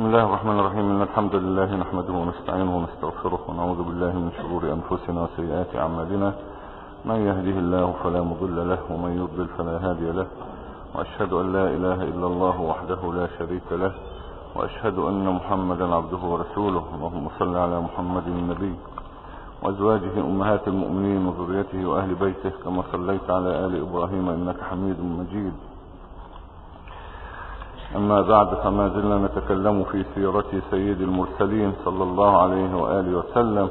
بسم الله الرحمن الرحيم. إن الحمد لله نحمده ونستعينه ونستغفره ونعوذ بالله من شرور أنفسنا وسيئات أعمالنا. من يهده الله فلا مضل له ومن يضلل فلا هادي له، وأشهد أن لا إله إلا الله وحده لا شريك له، وأشهد أن محمدا عبده ورسوله. اللهم صل على محمد النبي وأزواجه أمهات المؤمنين وذريته وأهل بيته كما صليت على آل إبراهيم إنك حميد مجيد. أما بعد، فما زلنا نتكلم في سيرة سيد المرسلين صلى الله عليه وآله وسلم،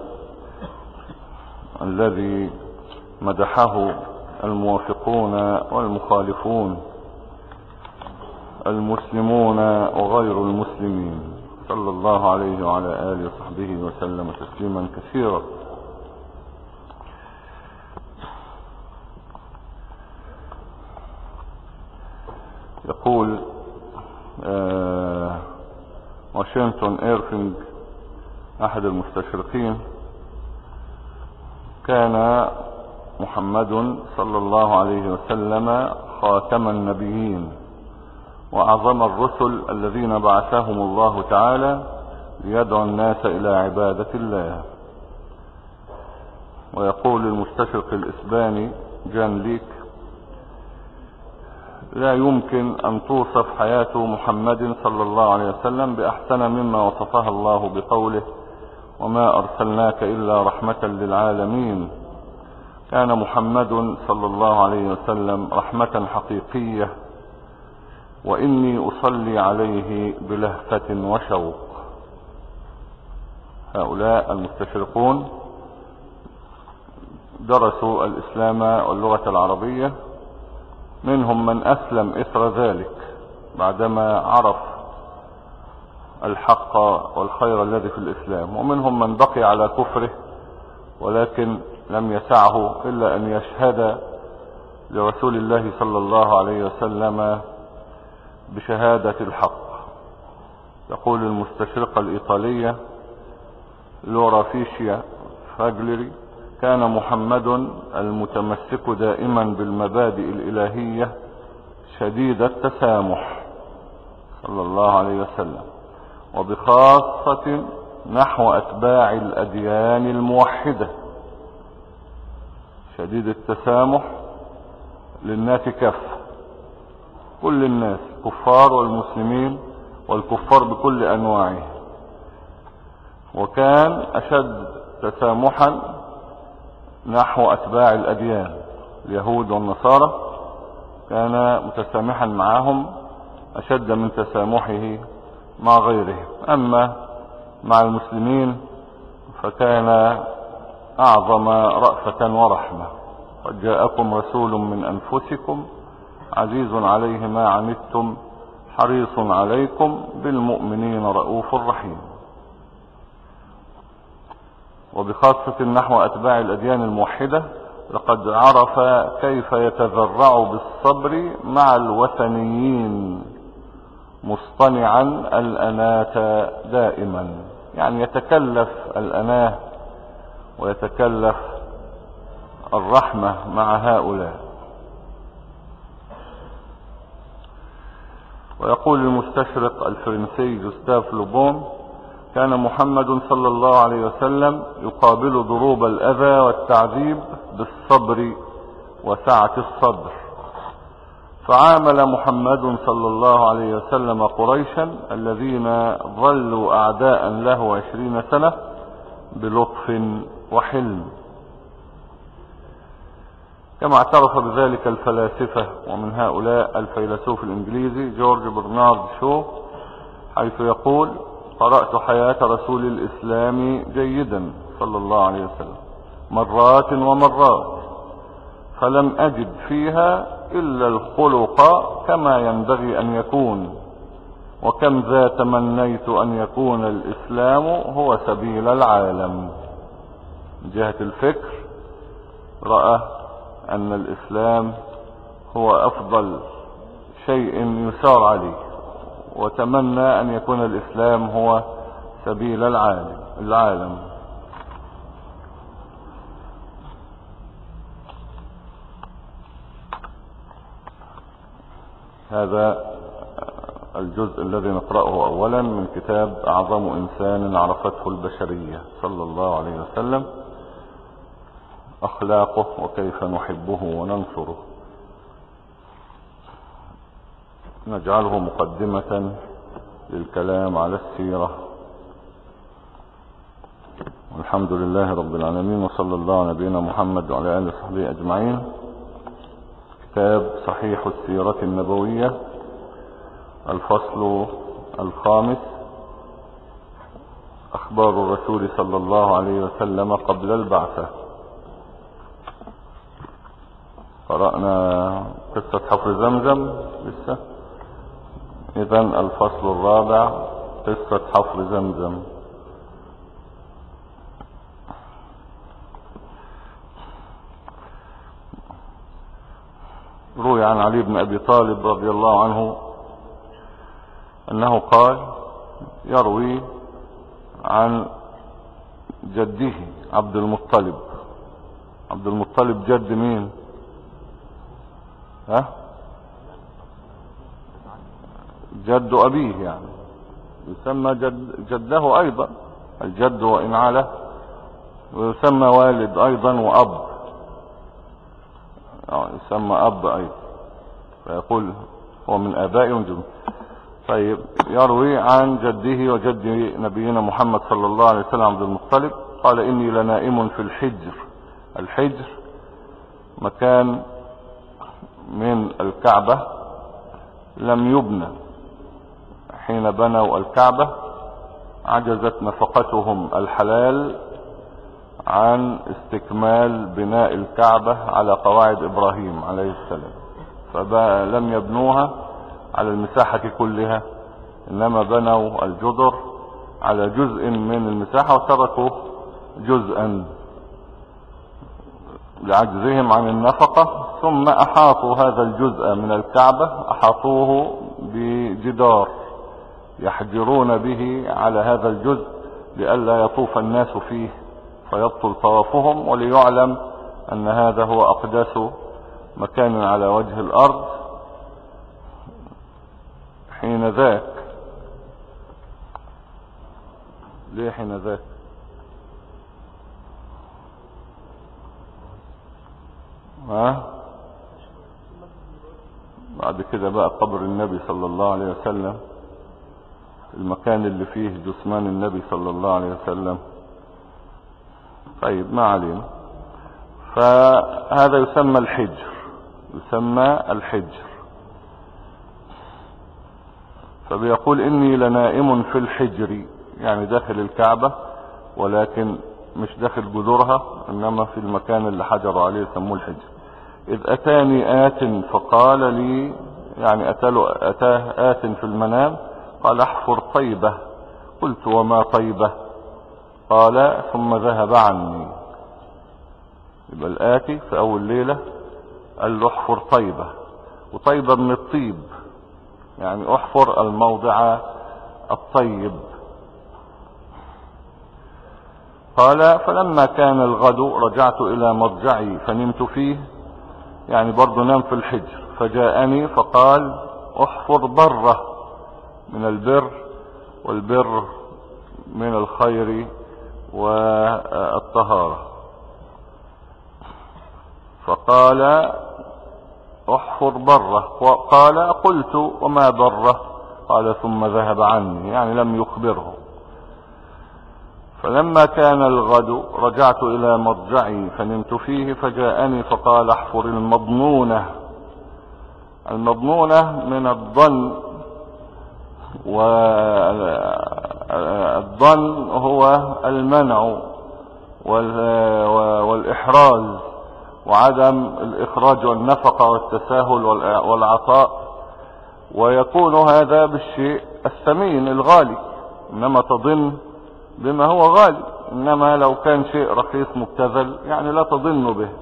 الذي مدحه الموافقون والمخالفون، المسلمون وغير المسلمين، صلى الله عليه وعلى آله وصحبه وسلم تسليما كثيرا. يقول واشنطن إيرفينج أحد المستشرقين: كان محمد صلى الله عليه وسلم خاتم النبيين وأعظم الرسل الذين بعثهم الله تعالى ليدعو الناس إلى عبادة الله. ويقول المستشرق الإسباني جان ليك: لا يمكن أن توصف حياة محمد صلى الله عليه وسلم بأحسن مما وصفها الله بقوله: وما أرسلناك إلا رحمة للعالمين. كان محمد صلى الله عليه وسلم رحمة حقيقية، وإني أصلي عليه بلهفة وشوق. هؤلاء المستشرقون درسوا الإسلام واللغة العربية، منهم من أسلم إثر ذلك بعدما عرف الحق والخير الذي في الإسلام، ومنهم من بقي على كفره ولكن لم يسعه إلا أن يشهد لرسول الله صلى الله عليه وسلم بشهادة الحق. يقول المستشرقة الإيطالية لورا فيشيا فاجلري: كان محمد المتمسك دائما بالمبادئ الإلهية شديد التسامح صلى الله عليه وسلم، وبخاصة نحو أتباع الأديان الموحدة. شديد التسامح للناس كافة، كل الناس، كفار والمسلمين والكفار بكل أنواعه. وكان أشد تسامحا نحو أتباع الأديان، اليهود والنصارى، كان متسامحا معهم أشد من تسامحه مع غيرهم. أما مع المسلمين فكان أعظم رأفة ورحمة: قد جاءكم رسول من أنفسكم عزيز عليه ما عنتم حريص عليكم بالمؤمنين رؤوف رحيم. وبخاصة نحو أتباع الأديان الموحدة: لقد عرف كيف يتذرع بالصبر مع الوثنيين مصطنعا الأناة دائما، يعني يتكلف الأناة ويتكلف الرحمة مع هؤلاء. ويقول المستشرق الفرنسي جوستاف لوبون: كان محمد صلى الله عليه وسلم يقابل ضروب الأذى والتعذيب بالصبر وسعة الصدر. فعامل محمد صلى الله عليه وسلم قريشا الذين ظلوا أعداء له 20 سنة بلطف وحلم، كما اعترف بذلك الفلاسفة، ومن هؤلاء الفيلسوف الإنجليزي جورج برنارد شو، حيث يقول: قرأت حياة رسول الإسلام جيدا صلى الله عليه وسلم مرات ومرات، فلم أجد فيها إلا الخلق كما ينبغي أن يكون، وكم ذا تمنيت أن يكون الإسلام هو سبيل العالم. من جهة الفكر رأى أن الإسلام هو أفضل شيء يسار عليه، وتمنى أن يكون الإسلام هو سبيل العالم. هذا الجزء الذي نقرأه أولا من كتاب أعظم إنسان عرفته البشرية صلى الله عليه وسلم، أخلاقه وكيف نحبه وننصره. نجعله مقدمة للكلام على السيرة. والحمد لله رب العالمين، وصلى الله على نبينا محمد وعلى آله وصحبه أجمعين. كتاب صحيح السيرة النبوية، الفصل الخامس، أخبار الرسول صلى الله عليه وسلم قبل البعثة. قرأنا قصة حفر زمزم لسه، إذن الفصل الرابع قصة حفر زمزم. روي عن علي بن أبي طالب رضي الله عنه أنه قال، يروي عن جده عبد المطلب. عبد المطلب جد مين؟ جد أبيه، يعني يسمى جده أيضا، الجد وإن علا، ويسمى والد أيضا وأب، يسمى أب أيضا، فيقول هو من آبائه وجده. طيب، يروي عن جده وجد نبينا محمد صلى الله عليه وسلم عبد المطلب قال، إني لنائم في الحجر. الحجر مكان من الكعبة لم يبنى. حين بنوا الكعبة عجزت نفقتهم الحلال عن استكمال بناء الكعبة على قواعد إبراهيم عليه السلام، فلم يبنوها على المساحة كلها، إنما بنوا الجدر على جزء من المساحة وتركوا جزءا لعجزهم عن النفقة. ثم أحاطوا هذا الجزء من الكعبة، أحاطوه بجدار يحجرون به على هذا الجزء لئلا يطوف الناس فيه فيبطل طوافهم، وليعلم أن هذا هو أقدس مكان على وجه الأرض حين ذاك. ليه حين ذاك؟ بعد كده بقى قبر النبي صلى الله عليه وسلم، المكان اللي فيه جثمان النبي صلى الله عليه وسلم. طيب، ما علينا. فهذا يسمى الحجر، يسمى الحجر. فبيقول إني لنائم في الحجر، يعني داخل الكعبة، ولكن مش داخل جذورها، إنما في المكان اللي حجروا عليه يسموه الحجر. إذ أتاني آت فقال لي، يعني أتاه آت في المنام قال احفر طيبة. قلت وما طيبة؟ قال ثم ذهب عني. يبقى الآتي في أول ليلة قال له احفر طيبة، وطيبة من الطيب، يعني احفر الموضع الطيب. قال فلما كان الغد رجعت إلى مرجعي فنمت فيه، يعني برضو نام في الحجر. فجاءني فقال احفر بره، من البر، والبر من الخير والطهارة. فقال احفر بره. قال قلت وما بره؟ قال ثم ذهب عني، يعني لم يخبره. فلما كان الغد رجعت إلى مرجعي فنمت فيه، فجاءني فقال احفر المضنونة. المضنونة من الضن، والضن هو المنع والإحراز وعدم الإخراج والنفقة والتساهل والعطاء، ويكون هذا بالشيء الثمين الغالي، إنما تضن بما هو غالي، إنما لو كان شيء رخيص مبتذل يعني لا تضن به.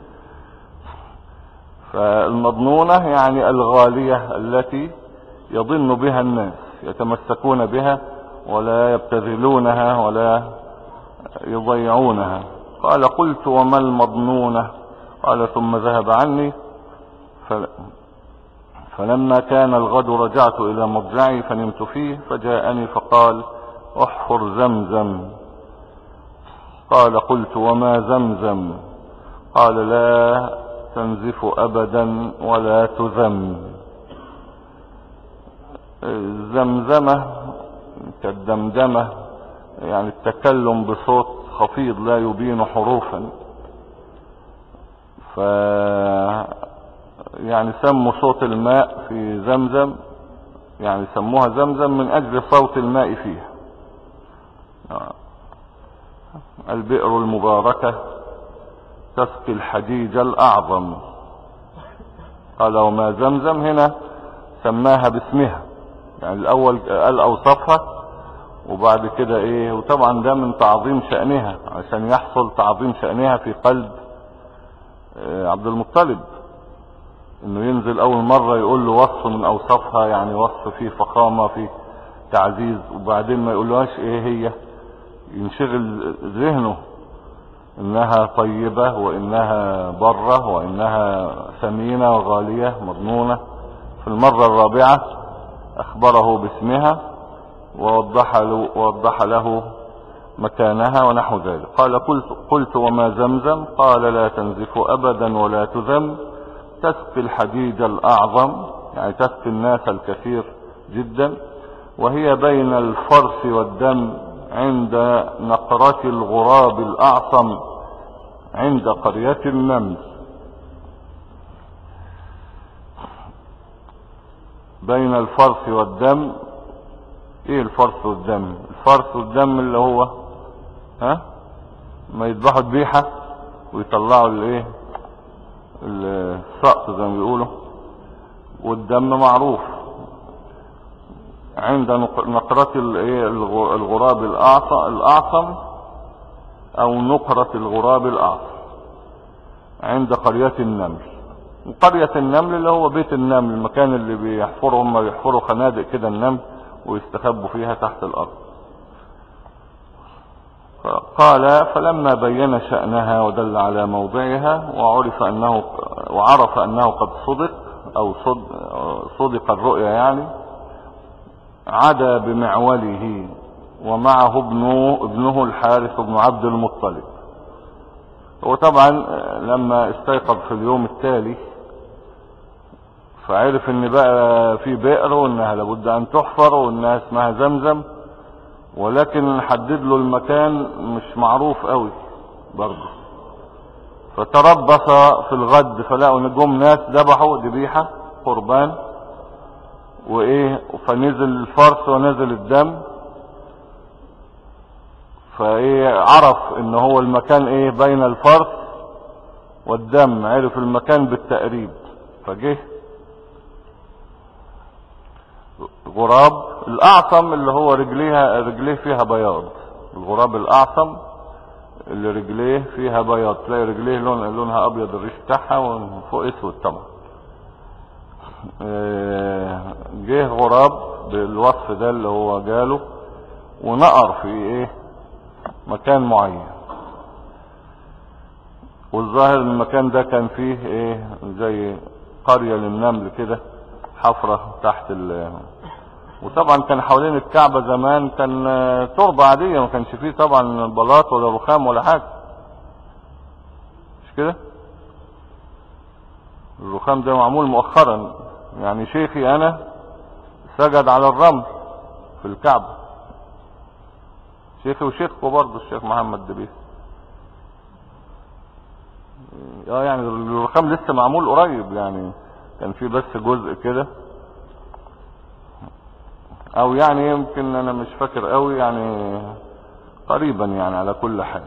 فالمضنونة يعني الغالية التي يضن بها الناس، يتمسكون بها ولا يبتذلونها ولا يضيعونها. قال قلت وما المضنونة؟ قال ثم ذهب عني فلما كان الغد رجعت إلى مضجعي فنمت فيه، فجاءني فقال: احفر زمزم. قال: قلت: وما زمزم؟ قال: لا تنزف أبدا ولا تذم. الزمزمة كالدمدمة، يعني التكلم بصوت خفيض لا يبين حروفا. يعني سموا صوت الماء في زمزم، يعني سموها زمزم من أجل صوت الماء فيها. البئر المباركة تسقي الحجيج الأعظم. قال: وما زمزم؟ هنا سماها باسمها، يعني الأول قال أوصفها وبعد كده إيه، وطبعا ده من تعظيم شأنها، عشان يحصل تعظيم شأنها في قلب عبد المطلب، انه ينزل اول مرة يقول له وصف من اوصافها، يعني وصف فيه فخامة فيه تعزيز، وبعدين ما يقولهاش ايه هي، ينشغل ذهنه انها طيبة وانها برة وانها ثمينة وغالية مضمونة. في المرة الرابعة اخبره باسمها ووضح له مكانها ونحو ذلك. قال: قلت: وما زمزم؟ قال: لا تنزف أبدا ولا تذم، تسقي الحجيج الأعظم، يعني تسقي الناس الكثير جدا، وهي بين الفرس والدم عند نقرة الغراب الأعصم عند قرية النمل. بين الفرس والدم. ايه الفرس والدم؟ الفرس والدم اللي هو ما يذبحوا ذبيحة ويطلعوا الايه، السقط زي ما بيقولوا، والدم معروف عند نقرة الغراب الأعصم او نقرة الغراب الأعصم عند قرية النمل. وقرية النمل اللي هو بيت النمل، المكان اللي بيحفروا، هم بيحفروا خنادق كده النمل ويستخبوا فيها تحت الأرض. قال: فلما بين شأنها ودل على موضعها وعرف أنه قد صدق أو صدق الرؤيا، يعني عدا بمعوله ومعه ابنه الحارث بن عبد المطلب. وطبعا لما استيقظ في اليوم التالي فعرف ان بقى في بئر وانها لابد ان تحفر وانها اسمها زمزم، ولكن حدد له المكان مش معروف قوي برضه. فتربص في الغد فلقوا نجوم ناس ذبحوا ذبيحة قربان وايه، فنزل الفرس ونزل الدم، فايه عرف ان هو المكان ايه بين الفرس والدم، عرف المكان بالتقريب. فجه غراب الأعصم اللي هو رجليه فيها بياض، الغراب الأعصم اللي رجليه فيها بياض، تلاقي رجليه لونها أبيض، الريش بتاعها وفوق اسود طبعا. جه غراب بالوصف ده اللي هو جاله ونقر في ايه مكان معين، والظاهر المكان ده كان فيه ايه زي قرية للنمل كده، حفرة تحت وطبعا كان حوالين الكعبة زمان كان تربة عادية، ما كانش فيه طبعا بلاط ولا رخام ولا حاجة، مش كده؟ الرخام ده معمول مؤخرا، يعني شيخي انا سجد على الرمل في الكعبة، شيخي وشيخكو برضه الشيخ محمد دبيس. يعني الرخام لسه معمول قريب، يعني كان فيه بس جزء كده، او يعني يمكن انا مش فاكر قوي، يعني قريبا يعني على كل حال.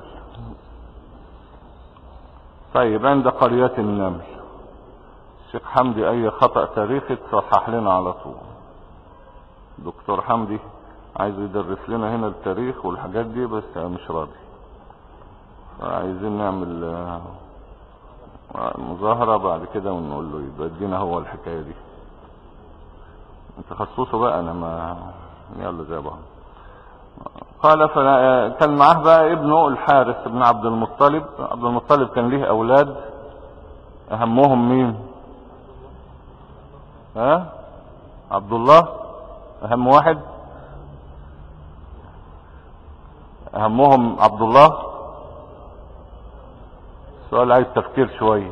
طيب عند قرية النمل، الشيخ حمدي اي خطأ تاريخي تصحح لنا على طول. دكتور حمدي عايز يدرس لنا هنا التاريخ والحاجات دي بس مش راضي، عايزين نعمل مظاهرة بعد كده ونقول له يبقى ادينا هو الحكاية دي، تخصصه بقى، انا ما يلا زي بعض. قال كان معاه بقى ابنه الحارث بن عبد المطلب. عبد المطلب كان ليه اولاد، اهمهم مين؟ ها؟ عبد الله اهم واحد؟ اهمهم عبد الله؟ السؤال عايز تفكير شوية.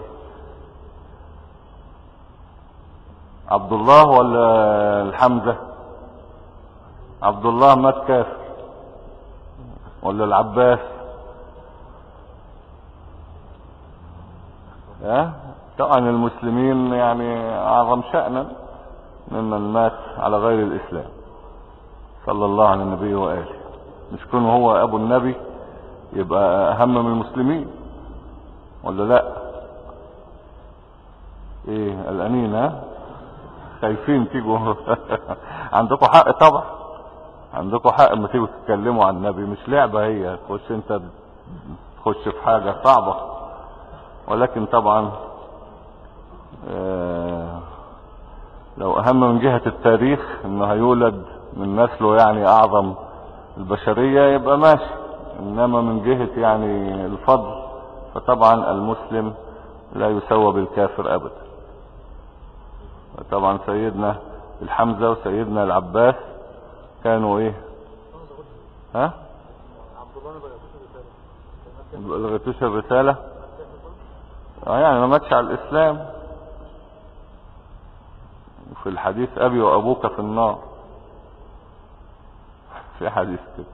عبد الله ولا الحمزة؟ عبد الله مات كافر ولا العباس؟ ها؟ طبعا المسلمين يعني اعظم شأنا ممن مات على غير الاسلام، صلى الله على النبي وآله. مش كون هو ابو النبي يبقى اهم من المسلمين ولا لا؟ ايه قلقانين؟ ها؟ خايفين تيجوا؟ عندكم حق طبعا، عندكم حق اما تيجوا تتكلموا عن النبي، مش لعبة هي تخش انت تخش في حاجة صعبة. ولكن طبعا لو اهم من جهة التاريخ انه هيولد من نسله يعني اعظم البشرية يبقى ماشي، انما من جهة يعني الفضل فطبعا المسلم لا يسوى بالكافر ابدا. طبعا سيدنا الحمزة وسيدنا العباس كانوا ايه؟ ها؟ لغتوش الرسالة يعني ما ماتش على الاسلام. في الحديث ابي وابوك في النار، في حديث كده.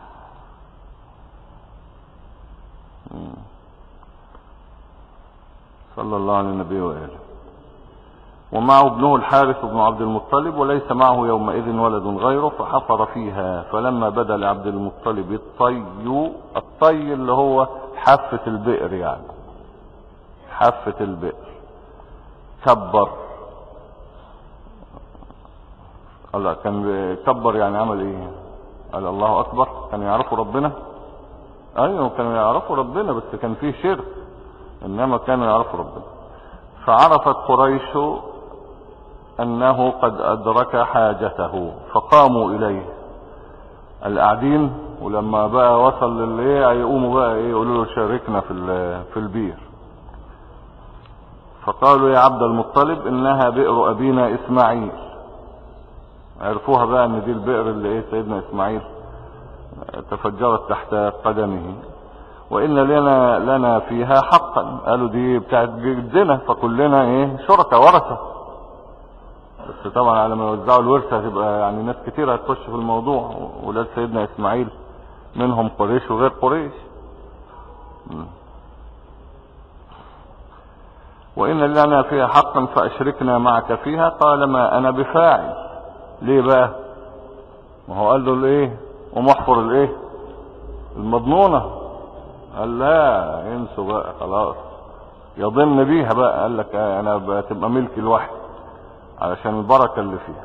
صلى الله على النبي وآله. ومعه ابنه الحارث بن عبد المطلب، وليس معه يومئذ ولد غيره، فحفر فيها. فلما بدا لعبد المطلب الطي اللي هو حافة البئر، يعني حافة البئر، كبر. الله كان كبر يعني عمل ايه؟ قال الله اكبر. كانوا يعرفوا ربنا؟ ايوه كانوا يعرفوا ربنا، بس كان فيه شرك، انما كانوا يعرفوا ربنا. فعرفت قريش انه قد ادرك حاجته فقاموا اليه القاعدين، ولما بقى وصل للايه هيقوموا بقى ايه يقولوا له شاركنا في البير. فقالوا يا عبد المطلب انها بئر ابينا اسماعيل. عرفوها بقى ان دي البئر اللي ايه سيدنا اسماعيل تفجرت تحت قدمه، وان لنا فيها حقا. قالوا دي بتاعت جدنا فكلنا ايه شركاء ورثة. بس طبعا على ما يوزعوا الورثة هتبقى يعني ناس كتير هتخش في الموضوع، ولاد سيدنا اسماعيل منهم قريش وغير قريش. وان لنا فيها حقا فاشركنا معك فيها. قال ما انا بفاعل. ليه بقى؟ ما هو قال له الايه ومحفر الايه المضنونة. قال لا انسوا بقى خلاص، يضمن بيها بقى. قال لك انا بتبقى ملكي لوحدي علشان البركة اللي فيها،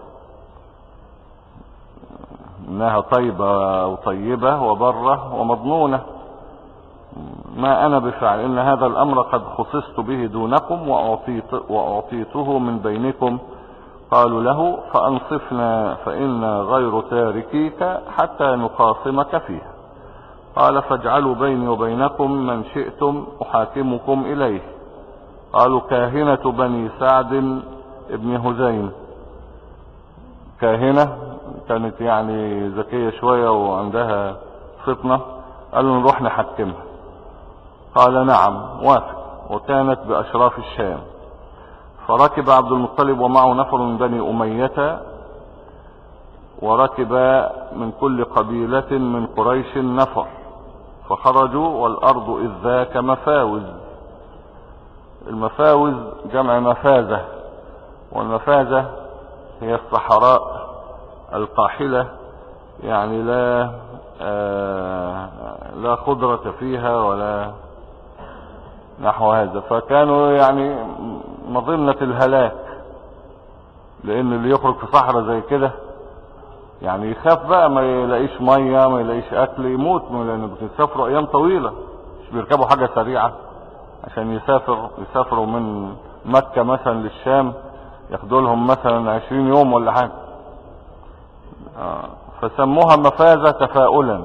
انها طيبة وطيبة وبرة ومضمونة. ما انا بفعل ان هذا الامر قد خصصت به دونكم واعطيته من بينكم. قالوا له فانصفنا فإنا غير تاركيك حتى نخاصمك فيها. قال فاجعلوا بيني وبينكم من شئتم احاكمكم اليه. قالوا كاهنة بني سعد ابن هزيم. كاهنة كانت يعني ذكية شوية وعندها فطنة. قالوا نروح نحكمها. قال نعم وافق. وكانت بأشراف الشام. فركب عبد المطلب ومعه نفر من بني أمية، وركب من كل قبيلة من قريش نفر، فخرجوا والأرض إذ ذاك مفاوز. المفاوز جمع مفازة، والمفازة هي الصحراء القاحلة، يعني لا خضرة فيها ولا نحو هذا. فكانوا يعني مظنة الهلاك، لان اللي يخرج في صحراء زي كده يعني يخاف بقى ما يلاقيش مية ما يلاقيش اكل يموت، لان بيسافروا ايام طويلة، مش بيركبوا حاجة سريعة عشان يسافروا من مكة مثلا للشام ياخدوا لهم مثلا 20 يوم ولا حاجة. فسموها مفازة تفاؤلا.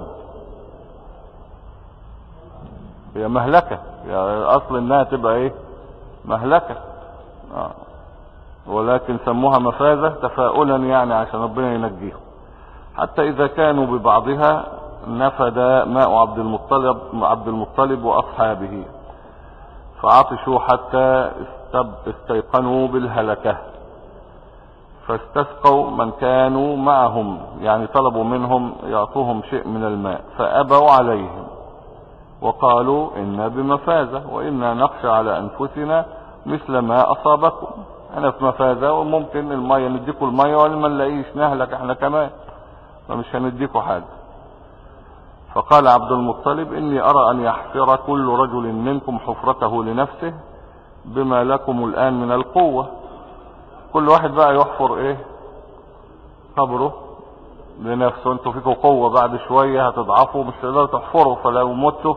هي مهلكة، يعني اصل انها تبقى ايه مهلكة. ولكن سموها مفازة تفاؤلا يعني عشان ربنا ينجيهم. حتى إذا كانوا ببعضها نفد ماء عبد المطلب وأصحابه فعطشوا حتى استيقنوا بالهلكة، فاستسقوا من كانوا معهم، يعني طلبوا منهم يعطوهم شيء من الماء فأبوا عليهم وقالوا إنا بمفازة وإنا نخشى على أنفسنا مثل ما أصابكم. أنا في مفازة وممكن المية نديكوا المية ولما نلاقيش نهلك احنا كمان، فمش هنديكوا حاجة. فقال عبد المطلب إني أرى أن يحفر كل رجل منكم حفرته لنفسه بما لكم الآن من القوة. كل واحد بقى يحفر ايه قبره لنفسه. انتوا فيكم قوة، بعد شوية هتضعفوا مش تقدروا تحفروا، فلو متوا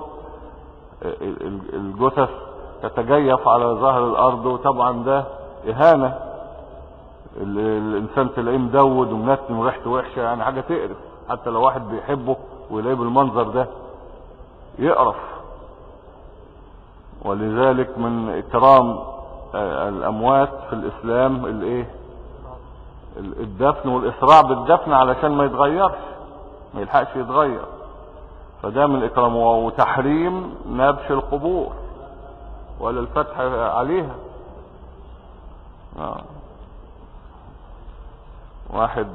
الجثث تتجيف على ظهر الارض، وطبعا ده اهانة. الانسان تلاقيه مدود ومنتن وريحته وحشة، يعني حاجة تقرف. حتى لو واحد بيحبه ويلاقيه بالمنظر ده يقرف. ولذلك من اكرام الاموات في الاسلام الايه الدفن والاسراع بالدفن علشان ما يتغيرش، ما يلحقش يتغير. فده من اكرامه. وتحريم نبش القبور ولا الفتح عليها. واحد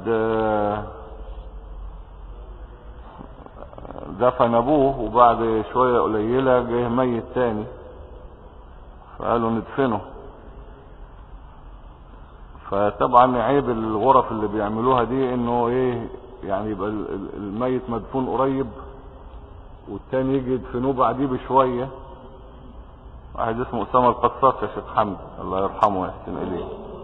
دفن ابوه وبعد شوية قليلة جه ميت تاني، فقالوا ندفنه. فطبعا عيب الغرف اللي بيعملوها دي انه ايه، يعني يبقى الميت مدفون قريب والتاني يجي يدفنوه بعديه بشوية. واحد اسمه اسامة القصاص يا شيخ حمد الله يرحمه ويحسن اليه،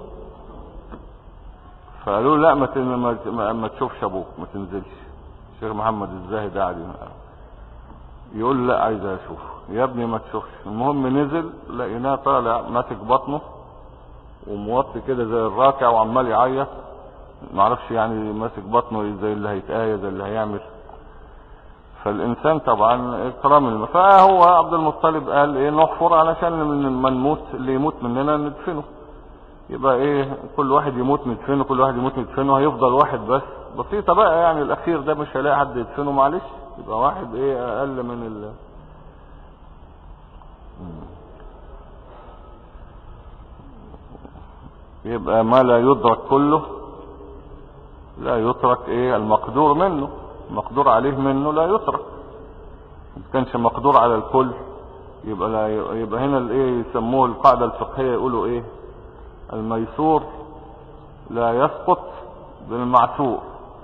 فقالوا لا ما تشوفش ابوك، ما تنزلش. الشيخ محمد الزاهد قاعد يقول لا عايز اشوفه. يا ابني ما تشوفش. المهم نزل لقيناه طالع ماسك بطنه وموطي كده زي الراكع وعمال يعيط، معرفش يعني ماسك بطنه زي اللي هيتآية زي اللي هيعمل. فالانسان طبعا اكرام فهو عبد المطلب قال ايه نحفر علشان من نموت اللي يموت مننا ندفنه. يبقى ايه كل واحد يموت ندفنه، كل واحد يموت ندفنه، هيفضل واحد بس. بسيطة بقى يعني، الاخير ده مش هيلاقي حد يدفنه معلش، يبقى واحد ايه اقل من يبقى ما لا يدرك كله لا يترك ايه المقدور منه، المقدور عليه منه لا يترك. ما كانش مقدور على الكل يبقى لا يبقى هنا الايه يسموه القاعدة الفقهية يقولوا ايه الميسور لا يسقط بالمعسور.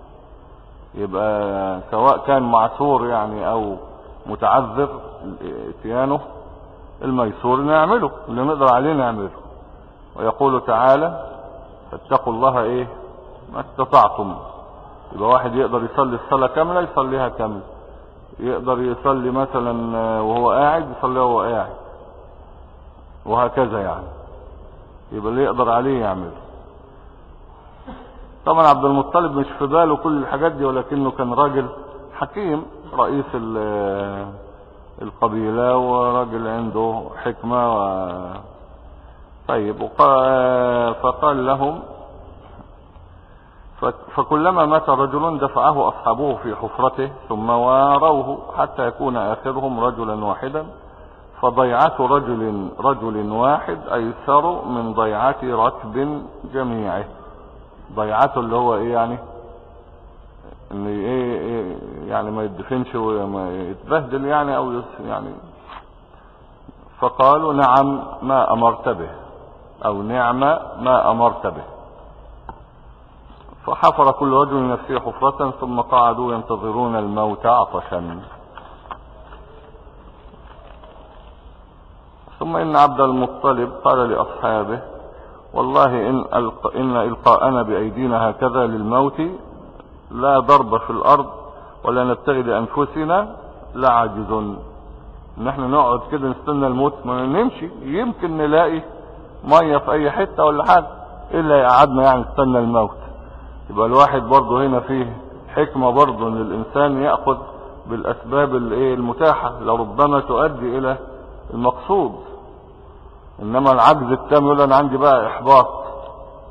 يبقى سواء كان معسور يعني او متعذر اتيانه، الميسور نعمله اللي نقدر عليه نعمله. ويقول تعالى فاتقوا الله ايه ما استطعتم. يبقى واحد يقدر يصلي الصلاة كاملة يصليها كاملة، يقدر يصلي مثلا وهو قاعد يصليها وهو قاعد، وهكذا يعني. يبقى اللي يقدر عليه يعمله. طبعا عبد المطلب مش في باله كل الحاجات دي، ولكنه كان راجل حكيم رئيس القبيلة وراجل عنده حكمة طيب. فقال لهم فكلما مات رجل دفعه أصحابه في حفرته ثم واروه حتى يكون آخرهم رجلا واحدا، فضيعة رجل واحد أيسر من ضيعة ركب جميعه. ضيعته اللي هو ايه يعني ان ايه يعني ما يدفنش وما يتبهدل يعني او يعني. فقالوا نعم ما امرت به او نعم ما امرت به. فحفر كل رجل نفسه حفرة ثم قعدوا ينتظرون الموت عطشا. ثم ان عبد المطلب قال لاصحابه والله إن إلقاءنا بأيدينا هكذا للموت لا ضرب في الأرض ولا نبتغي لأنفسنا لا عاجز. نحن نقعد كده نستنى الموت ما نمشي، يمكن نلاقي مية في أي حتة ولا حاجة إلا يقعدنا يعني نستنى الموت. يبقى الواحد برضه هنا فيه حكمة برضه إن الإنسان يأخذ بالأسباب المتاحة لربما تؤدي إلى المقصود. انما العجز التام يقول انا عندي بقى احباط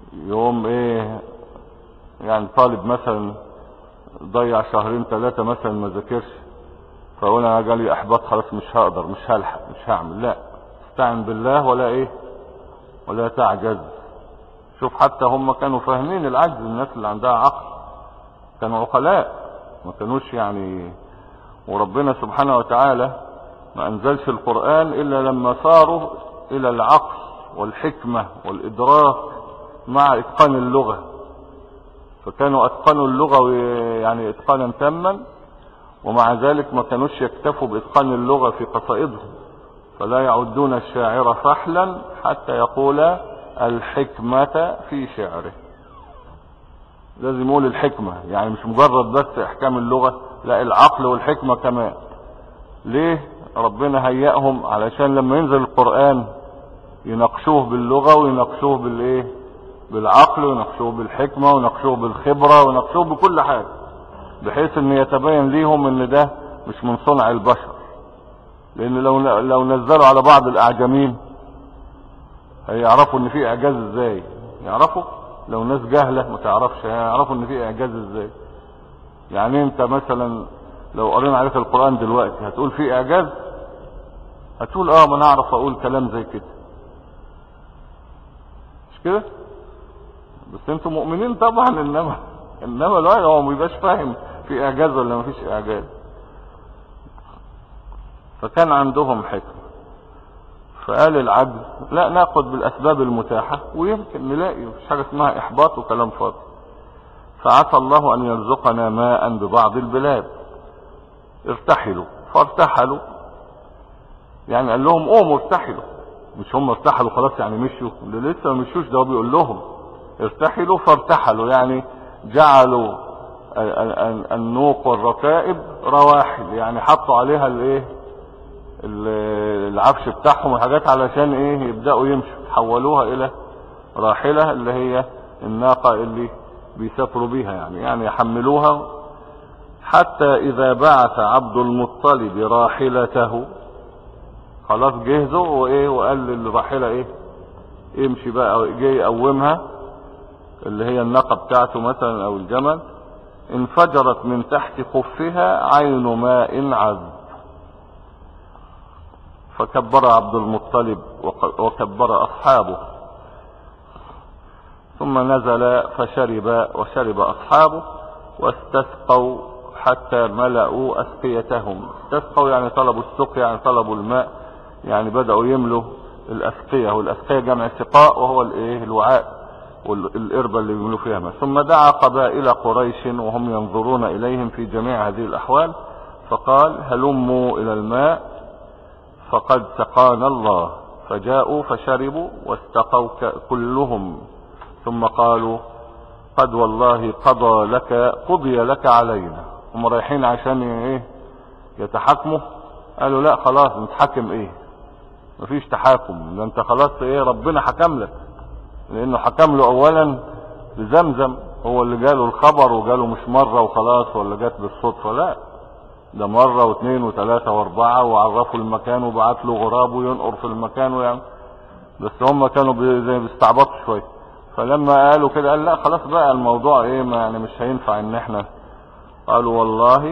يوم ايه يعني طالب مثلا ضيع شهرين ثلاثة مثلا ما ذاكرش، فاقول انا جالي احباط خلاص مش هقدر مش هلحق مش هعمل. لا، استعن بالله ولا ايه ولا تعجز. شوف حتى هم كانوا فاهمين العجز، الناس اللي عندها عقل كانوا عقلاء، ما كانوش يعني. وربنا سبحانه وتعالى ما انزلش القرآن الا لما صاروا الى العقل والحكمة والادراك مع اتقان اللغة، فكانوا اتقنوا اللغة يعني اتقانا تاما، ومع ذلك ما كانوش يكتفوا باتقان اللغة في قصائدهم، فلا يعدون الشاعر فحلا حتى يقول الحكمة في شعره. لازم يقول الحكمة، يعني مش مجرد بس احكام اللغة، لا العقل والحكمة كمان. ليه؟ ربنا هيئهم علشان لما ينزل القرآن يناقشوه باللغة ويناقشوه بالايه بالعقل ويناقشوه بالحكمة ويناقشوه بالخبرة ويناقشوه بكل حاجة، بحيث ان يتبين ليهم ان ده مش من صنع البشر. لان لو نزلوا على بعض الاعجمين هيعرفوا ان في اعجاز ازاي. يعرفوا لو ناس جهلة ما تعرفش هيعرفوا ان في اعجاز ازاي. يعني انت مثلا لو قرينا عليك القرآن دلوقتي هتقول في اعجاز؟ هتقول ما انا اعرف اقول كلام زي كده، مش كده؟ بس انتم مؤمنين طبعا. انما الواحد هو ما بيبقاش فاهم في اعجاز ولا ما فيش اعجاز. فكان عندهم حكمة، فقال العجز لا ناخد بالاسباب المتاحة ويمكن نلاقي، مفيش حاجة اسمها احباط وكلام فاضي. فعسى الله ان يرزقنا ماء ببعض البلاد. ارتحلوا فارتحلوا، يعني قال لهم قوموا ارتحلوا، مش هم ارتحلوا خلاص يعني مشوا، اللي لسه ما مشوش ده هو بيقول لهم ارتحلوا فارتحلوا، يعني جعلوا النوق والركائب رواحل، يعني حطوا عليها الايه العفش بتاعهم والحاجات علشان ايه يبدأوا يمشوا، حولوها الى راحلة اللي هي الناقة اللي بيسافروا بيها، يعني يحملوها. حتى اذا بعث عبد المطلب راحلته، خلاص جهزوا وايه وقال للراحلة ايه امشي بقى، جاي يقومها اللي هي الناقة بتاعته مثلا او الجمل، انفجرت من تحت خفها عين ماء عذب، فكبر عبد المطلب وكبر اصحابه، ثم نزل فشرب وشرب اصحابه واستسقوا حتى ملأوا اسقيتهم. استسقوا يعني طلبوا السقي، يعني طلبوا الماء، يعني بدأوا يملوا الاسقية، والاسقية جمع سقاء وهو الايه الوعاء والقربة اللي بيملوا فيها ماء. ثم دعا قبائل قريش وهم ينظرون اليهم في جميع هذه الاحوال، فقال هلموا الى الماء فقد سقانا الله. فجاءوا فشربوا واستقوا كلهم، ثم قالوا قد والله قضي لك علينا. هم رايحين عشان ايه يتحاكموا، قالوا لا خلاص نتحاكم ايه، مفيش تحاكم، ده انت خلاص ايه ربنا حكم لك، لانه حكم له اولا بزمزم، هو اللي جاله الخبر وجاله مش مرة وخلاص ولا جات بالصدفة، لا ده مرة واثنين وثلاثة واربعة، وعرفوا المكان وبعت له غراب وينقر في المكان ويعني. بس هم كانوا زي بيستعبطوا شوية، فلما قالوا كده قال لا خلاص بقى الموضوع ايه ما يعني مش هينفع ان احنا. قالوا والله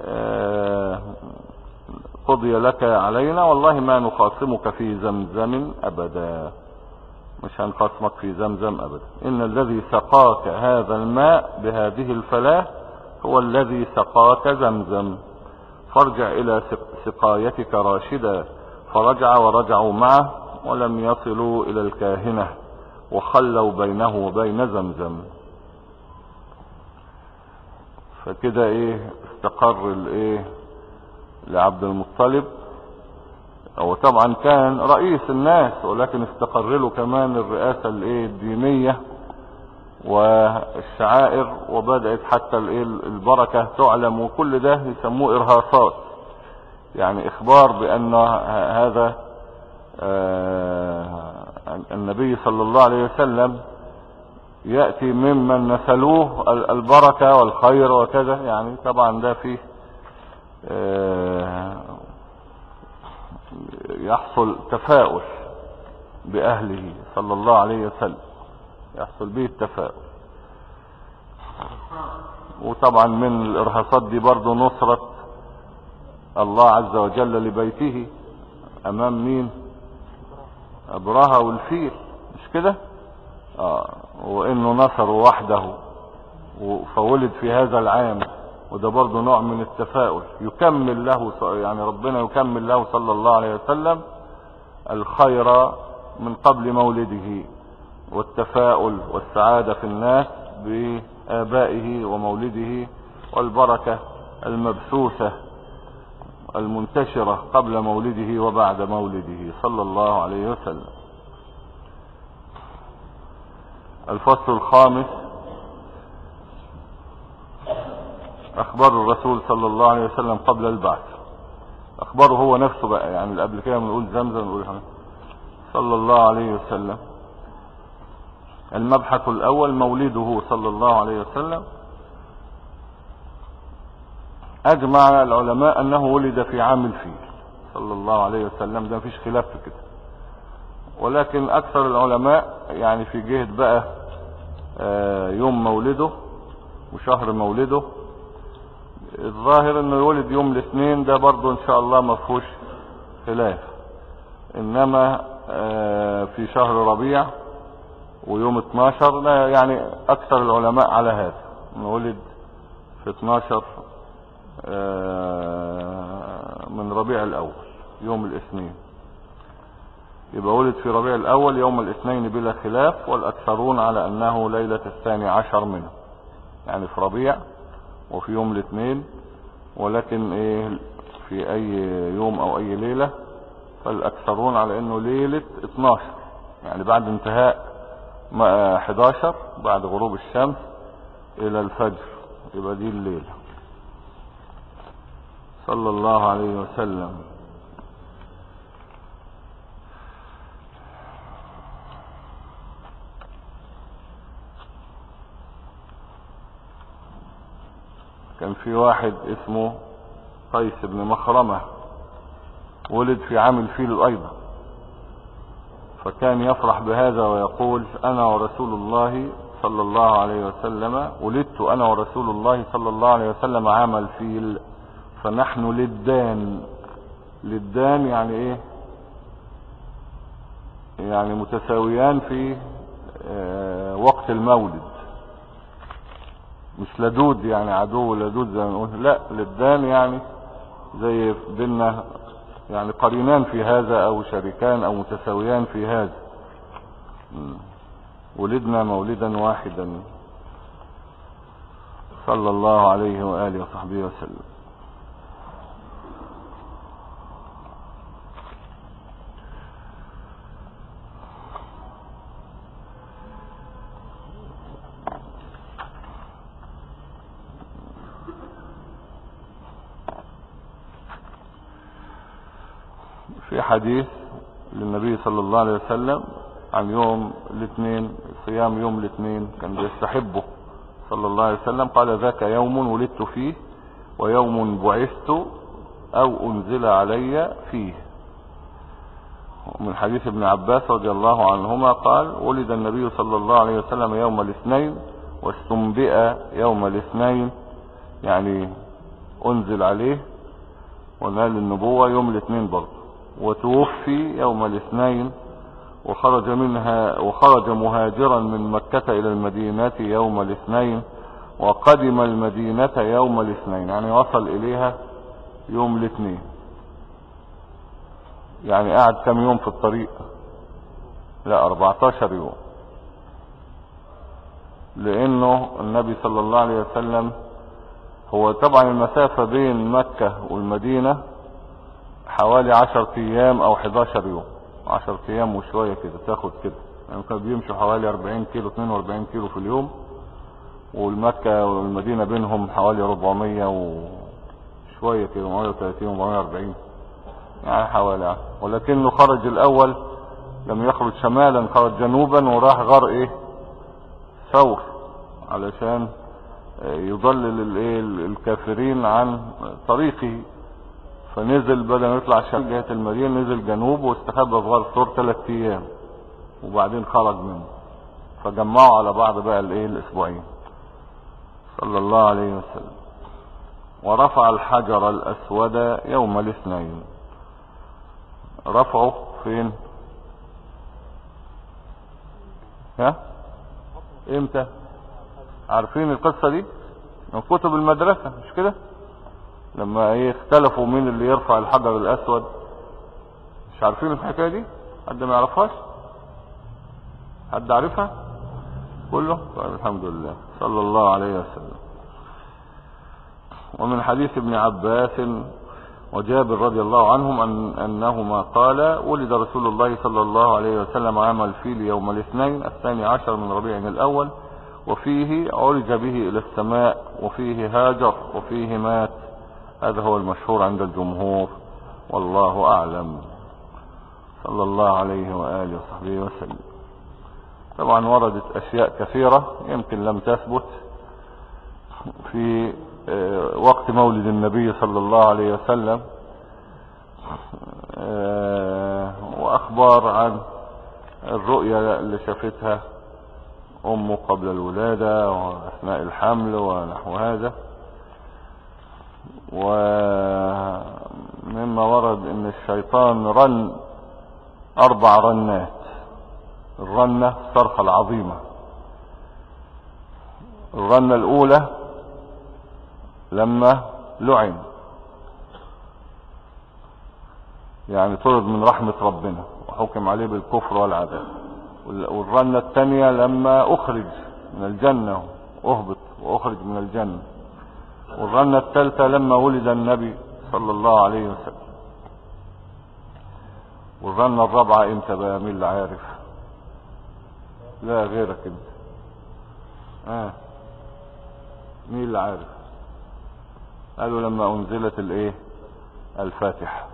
قضي لك علينا، والله ما نخاصمك في زمزم ابدا، مش هنخاصمك في زمزم ابدا. ان الذي سقاك هذا الماء بهذه الفلاة هو الذي سقاك زمزم، فارجع الى سقايتك راشدا. فرجع ورجعوا معه ولم يصلوا الى الكاهنة، وخلوا بينه وبين زمزم. فكده ايه استقر الايه لعبد المطلب. هو طبعا كان رئيس الناس، ولكن استقر له كمان الرئاسة الايه الدينية والشعائر، وبدأت حتى الايه البركة تعلم، وكل ده يسموه ارهاصات، يعني اخبار بان هذا النبي صلى الله عليه وسلم يأتي ممن نسلوه البركة والخير وكذا. يعني طبعا ده فيه يحصل تفاؤل بأهله صلى الله عليه وسلم. يحصل به التفاؤل. وطبعا من الارهاصات دي برضو نصرة الله عز وجل لبيته امام مين؟ ابرهة والفيل، مش كده؟ وانه نصر وحده فولد في هذا العام، وده برضو نوع من التفاؤل. يكمل له يعني ربنا يكمل له صلى الله عليه وسلم الخير من قبل مولده، والتفاؤل والسعادة في الناس بآبائه ومولده، والبركة المبثوثة المنتشرة قبل مولده وبعد مولده صلى الله عليه وسلم. الفصل الخامس: أخبار الرسول صلى الله عليه وسلم قبل البعث. أخباره هو نفسه بقى، يعني اللي قبل كده بنقول زمزم نقول صلى الله عليه وسلم. المبحث الأول: مولده صلى الله عليه وسلم. أجمع العلماء أنه ولد في عام الفيل صلى الله عليه وسلم، ده مفيش خلاف في كده. ولكن أكثر العلماء يعني في جهة بقى يوم مولده وشهر مولده، الظاهر انه يولد يوم الاثنين، ده برضو ان شاء الله مفهوش خلاف. انما في شهر ربيع ويوم 12 لا، يعني اكثر العلماء على هذا، انه ولد في 12 من ربيع الاول يوم الاثنين، يبقى ولد في ربيع الاول يوم الاثنين بلا خلاف. والاكثرون على انه ليلة 12 منه، يعني في ربيع وفي يوم الاثنين، ولكن ايه في اي يوم او اي ليلة. فالاكثرون على انه ليلة 12، يعني بعد انتهاء 11 بعد غروب الشمس الى الفجر، يبقى دي الليلة صلى الله عليه وسلم. كان في واحد اسمه قيس بن مخرمة ولد في عام الفيل ايضا، فكان يفرح بهذا ويقول: انا ورسول الله صلى الله عليه وسلم ولدت انا ورسول الله صلى الله عليه وسلم عام الفيل، فنحن لدان. لدان يعني ايه؟ يعني متساويان في وقت المولد، مش لدود يعني عدو لدود زي ما نقول، لا لدان يعني زي بيننا يعني قرينان في هذا او شريكان او متساويان في هذا. ولدنا مولدا واحدا صلى الله عليه وآله وصحبه وسلم. في حديث للنبي صلى الله عليه وسلم عن يوم الاثنين، صيام يوم الاثنين كان بيستحبه صلى الله عليه وسلم، قال: ذاك يوم ولدت فيه ويوم بعثت او انزل علي فيه. من حديث ابن عباس رضي الله عنهما قال: ولد النبي صلى الله عليه وسلم يوم الاثنين واستنبئ يوم الاثنين، يعني انزل عليه ونال النبوة يوم الاثنين برضه، وتوفي يوم الاثنين، وخرج مهاجرا من مكة الى المدينة يوم الاثنين، وقدم المدينة يوم الاثنين، يعني وصل اليها يوم الاثنين. يعني قعد كم يوم في الطريق؟ لا 14 يوم، لانه النبي صلى الله عليه وسلم هو طبعا المسافة بين مكة والمدينة حوالي 10 ايام او 11 يوم، 10 ايام وشوية كده تاخد كده، يعني كانوا بيمشوا حوالي 40 كيلو 42 كيلو في اليوم، والمكة والمدينة بينهم حوالي 400 وشوية كده، 130 و 140 يعني حوالي. ولكنه خرج الاول، لم يخرج شمالا، خرج جنوبا وراح غار ايه ثور، علشان يضلل الكافرين عن طريقه. فنزل بدل ما يطلع شمال جهة المدينة نزل جنوب واستخبى في غار ثور 3 ايام، وبعدين خرج منه. فجمعوا على بعض بقى الايه الاسبوعين صلى الله عليه وسلم. ورفع الحجر الاسود يوم الاثنين. رفعه فين؟ ها امتى؟ عارفين القصة دي من كتب المدرسة مش كده؟ لما ايه اختلفوا مين اللي يرفع الحجر الاسود. مش عارفين الحكاية دي؟ حد ما يعرفهاش؟ حد عارفها كله؟ طيب الحمد لله صلى الله عليه وسلم. ومن حديث ابن عباس وجابر رضي الله عنهم أنهما قال ولد رسول الله صلى الله عليه وسلم عام الفيل يوم الاثنين 12 من ربيع الأول، وفيه عرج به إلى السماء، وفيه هاجر، وفيه مات. هذا هو المشهور عند الجمهور والله أعلم. صلى الله عليه وآله وصحبه وسلم. طبعا وردت أشياء كثيرة يمكن لم تثبت في وقت مولد النبي صلى الله عليه وسلم، وأخبار عن الرؤيا اللي شافتها أمه قبل الولادة وأثناء الحمل ونحو هذا. ومما ورد أن الشيطان رن 4 رنات. الرنة الصرخة العظيمة. الرنة الأولى لما لعن، يعني طرد من رحمة ربنا وحكم عليه بالكفر والعذاب. والرنة الثانية لما أخرج من الجنة، أهبط وأخرج من الجنة. والرنة الثالثة لما ولد النبي صلى الله عليه وسلم. والرنة الرابعة امتى بقى؟ مين اللي عارف؟ لا غيرك انت. مين اللي عارف؟ قالوا لما انزلت الايه الفاتحة.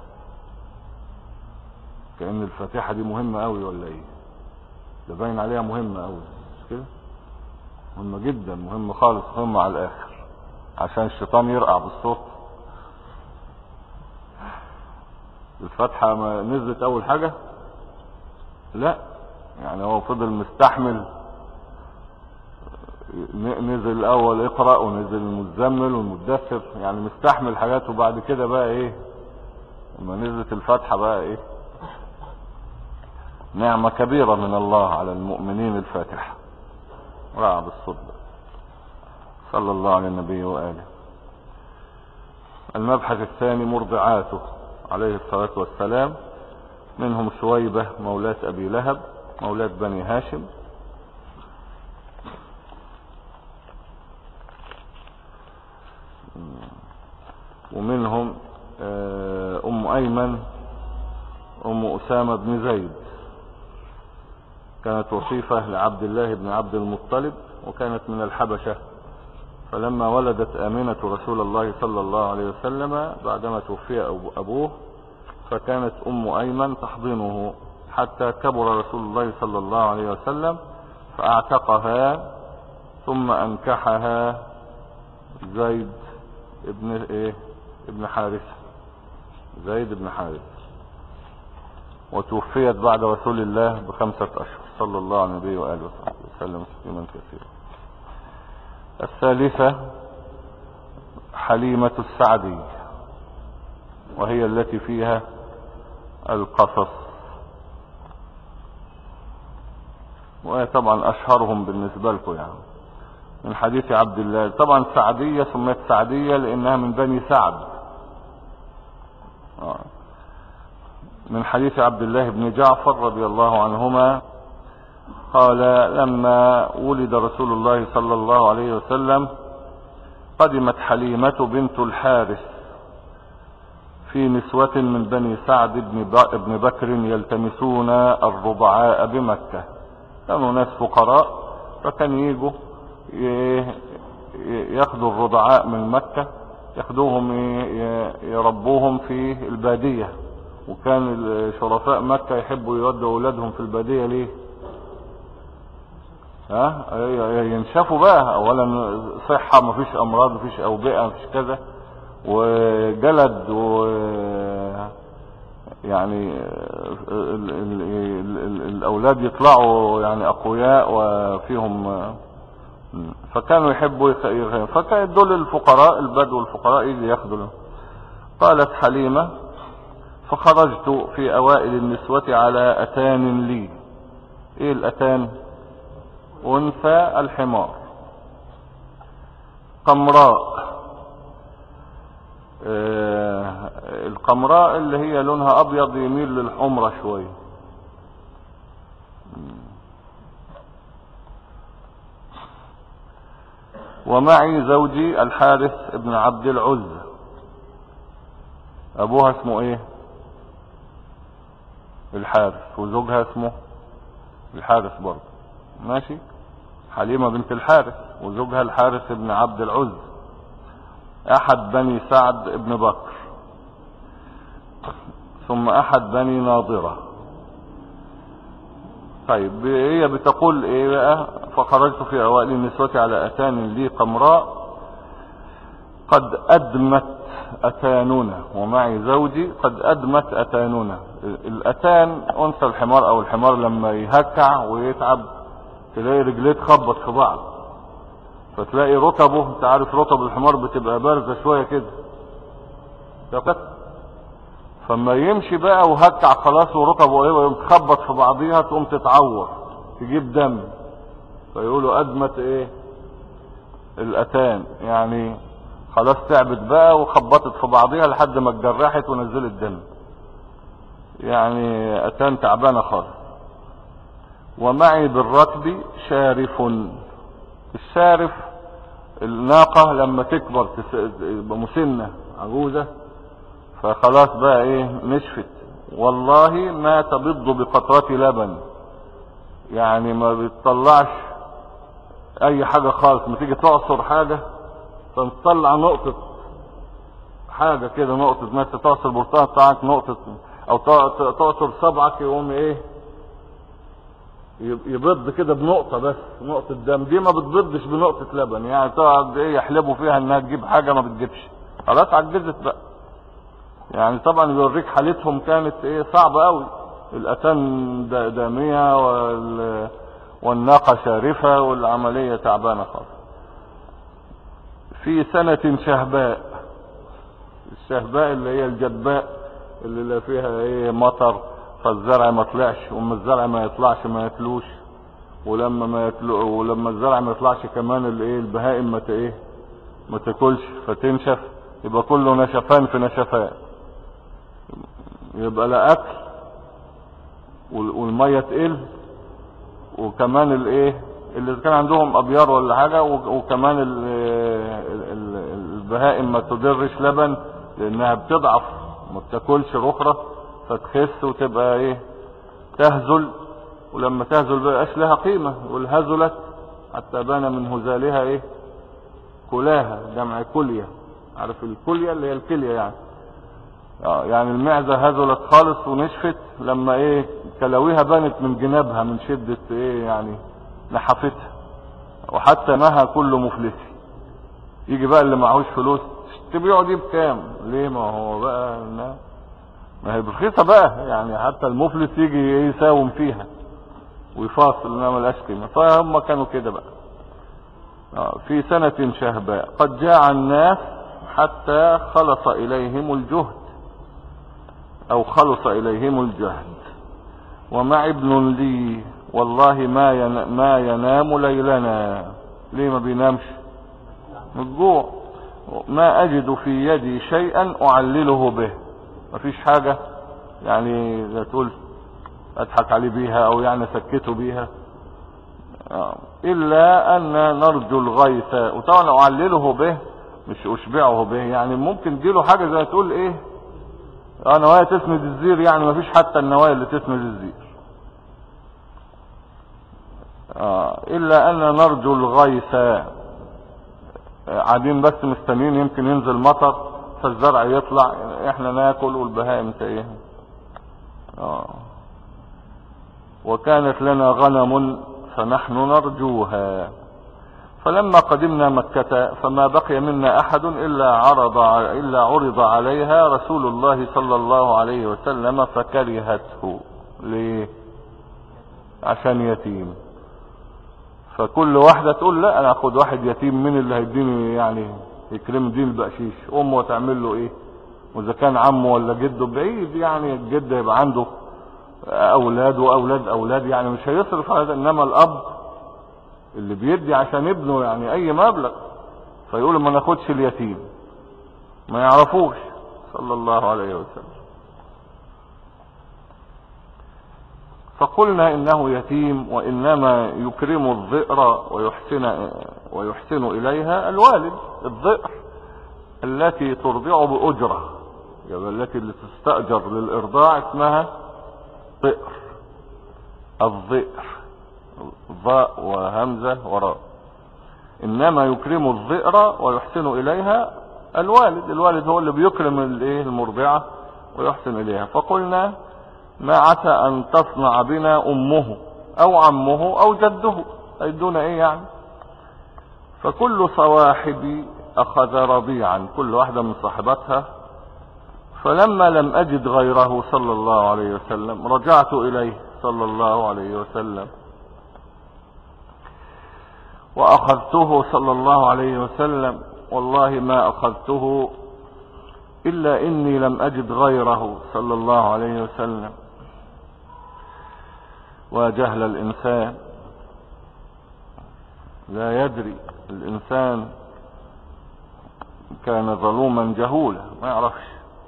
كأن الفاتحة دي مهمة قوي ولا ايه؟ ده باين عليها مهمة قوي مش كده؟ مهمة جدا، مهمة خالص، مهمة على الاخر عشان الشيطان يرقع بالصوت. الفاتحة ما نزلت اول حاجة؟ لا، يعني هو فضل مستحمل. نزل الاول اقرأ، ونزل المزمل والمدثر، يعني مستحمل حاجات. وبعد كده بقى ايه لما نزلت الفاتحة بقى ايه؟ نعمة كبيرة من الله على المؤمنين الفاتحة. رعب الصوت بقى. صلى الله على النبي وآله. المبحث الثاني مرضعاته عليه الصلاة والسلام. منهم شويبة مولاة أبي لهب مولاة بني هاشم، ومنهم أم أيمن أم أسامة بن زيد، كانت وصيفة لعبد الله بن عبد المطلب، وكانت من الحبشة. فلما ولدت آمنة رسول الله صلى الله عليه وسلم بعدما توفي أبوه، فكانت أم أيمن تحضنه حتى كبر رسول الله صلى الله عليه وسلم، فاعتقها ثم أنكحها زيد ابن حارثة. زيد بن حارثة. وتوفيت بعد رسول الله ب5 أشهر صلى الله عليه النبي وآله وصحبه وسلم تسليما كثيرا. الثالثة حليمة السعدية، وهي التي فيها القصص، وهي طبعا أشهرهم بالنسبة لكم يعني. من حديث عبد الله. طبعا سعدية سميت سعدية لأنها من بني سعد. من حديث عبد الله بن جعفر رضي الله عنهما قال لما ولد رسول الله صلى الله عليه وسلم قدمت حليمة بنت الحارث في نسوة من بني سعد بن بكر يلتمسون الرضعاء بمكة. كانوا ناس فقراء، فكان يجوا ياخدوا الرضعاء من مكة، ياخدوهم يربوهم في البادية. وكان شرفاء مكة يحبوا يودوا أولادهم في البادية ليه؟ ينشفوا بقى. أولا صحة، مفيش أمراض، مفيش أوبئة، مفيش كذا، وجلد يعني الاولاد يطلعوا يعني اقوياء وفيهم، فكانوا يحبوا فكان دول الفقراء البدو الفقراء يجي ياخدوا. قالت حليمة فخرجت في اوائل النسوة على اتان لي. ايه الاتان؟ انثى الحمار، قمراء. القمراء اللي هي لونها ابيض يميل للحمرة شوية. ومعي زوجي الحارث ابن عبد العزى. ابوها اسمه ايه؟ الحارث، وزوجها اسمه الحارث برضه. ماشي. حليمة بنت الحارث وزوجها الحارث ابن عبد العزى، احد بني سعد ابن بكر، ثم احد بني ناظرة. طيب هي بتقول ايه بقى؟ فخرجت في اوائل النسوة على اتان لي قمراء قد ادمت اتاننا، ومعي زوجي قد ادمت اتاننا. الاتان انثى الحمار او الحمار لما يهكع ويتعب تلاقي رجليه تخبط في بعض، فتلاقي ركبه، انت عارف ركب الحمار بتبقى بارزة شوية كده، فما يمشي بقى وهكع خلاص وركبه ايه تخبط في بعضيها تقوم تتعور تجيب دم، فيقولوا ادمت ايه الاتان، يعني خلاص تعبت بقى وخبطت في بعضيها لحد ما اتجرحت ونزلت دم، يعني اتان تعبانه خالص. ومعي بالركب شارف. الشارف الناقة لما تكبر تبقى مسنة عجوزة، فخلاص بقى ايه نشفت، والله ما تبض بقطرة لبن، يعني ما بتطلعش اي حاجة خالص. ما تيجي تعصر حاجة فنطلع نقطة حاجة كده، نقطة مثلا تعصر برتقال بتاعك نقطة، او تعصر صبعك يقوم ايه يبض كده بنقطة بس، نقطة دم. دي ما بتبضش بنقطة لبن، يعني تقعد ايه يحلبوا فيها انها تجيب حاجة ما بتجيبش، خلاص عجزت بقى. يعني طبعا يوريك حالتهم كانت ايه صعبة قوي. الاتان دامية والناقة شارفة والعملية تعبانة خالص. في سنة شهباء. الشهباء اللي هي الجدباء اللي لا فيها ايه مطر، فالزرع ما طلعش، وما الزرع ما يطلعش ما ياكلوش، ولما الزرع ما يطلعش كمان الايه البهائم ما تاكلش فتنشف، يبقى كله نشفان في نشفان، يبقى لا اكل والميه تقل، وكمان الايه اللي كان عندهم ابيار ولا حاجه، وكمان البهائم ما تدرش لبن لانها بتضعف ما بتاكلش رخرة فتخس وتبقى ايه تهزل، ولما تهزل بقاش لها قيمة، والهزلت حتى بان من هزالها ايه كلاها، جمع كلية. عارف الكلية اللي هي الكلية يعني يعني المعزة هزلت خالص ونشفت لما ايه كلاويها بانت من جنابها من شدة ايه يعني نحفتها. وحتى مها كله مفلسي. يجي بقى اللي معهوش فلوس تبيعه دي بكام؟ ليه؟ ما هو بقى ما هي برخيصة بقى، يعني حتى المفلس يجي يساوم فيها ويفاصل انها ملهاش قيمة. فهم كانوا كده بقى. في سنة شهباء قد جاع الناس حتى خلص اليهم الجهد او خلص اليهم الجهد. ومع ابن لي والله ما ينام ليلنا. ليه ما بينامش؟ من الجوع. ما اجد في يدي شيئا اعلله به، مفيش حاجة يعني لا تقول اضحك عليه بيها او يعني سكته بيها، الا ان نرجو الغيث. وطبعا اعلله به مش اشبعه به، يعني ممكن تجيله حاجة زي تقول ايه نوايا تسند الزير، يعني مفيش حتى النوايا اللي تسند الزير. الا ان نرجو الغيث، قاعدين بس مستنيين يمكن ينزل مطر فالزرع يطلع احنا ناكل والبهائم ايه. وكانت لنا غنم فنحن نرجوها. فلما قدمنا مكة فما بقي منا أحد إلا عرض عليها رسول الله صلى الله عليه وسلم فكرهته. ليه؟ عشان يتيم. فكل واحدة تقول لا أنا أخذ واحد يتيم، من اللي هيديني يعني يكرم دين البقشيش؟ أمه تعمل له إيه؟ وإذا كان عمه ولا جده بعيد، يعني الجد يبقى عنده أولاد وأولاد أولاد، يعني مش هيصرف هذا. إنما الأب اللي بيدي عشان ابنه يعني أي مبلغ، فيقول ما ناخدش اليتيم، ما يعرفوش صلى الله عليه وسلم. فقلنا إنه يتيم، وإنما يكرم الذئر ويحسن إليها الوالد. الذئر التي ترضع بأجرة، يعني التي تستأجر للإرضاع اسمها ذئر. الذئر ضاء وهمزة وراء. إنما يكرم الذئر ويحسن إليها الوالد. الوالد هو اللي بيكرم المرضعة ويحسن إليها. فقلنا ما عسى أن تصنع بنا أمه أو عمه أو جده، أيدون إيه يعني. فكل صواحبي أخذ رضيعا، كل واحدة من صاحباتها. فلما لم أجد غيره صلى الله عليه وسلم رجعت إليه صلى الله عليه وسلم وأخذته صلى الله عليه وسلم. والله ما أخذته إلا إني لم أجد غيره صلى الله عليه وسلم. وجهل الإنسان، لا يدري الإنسان، كان ظلوما جهولا ما يعرفش.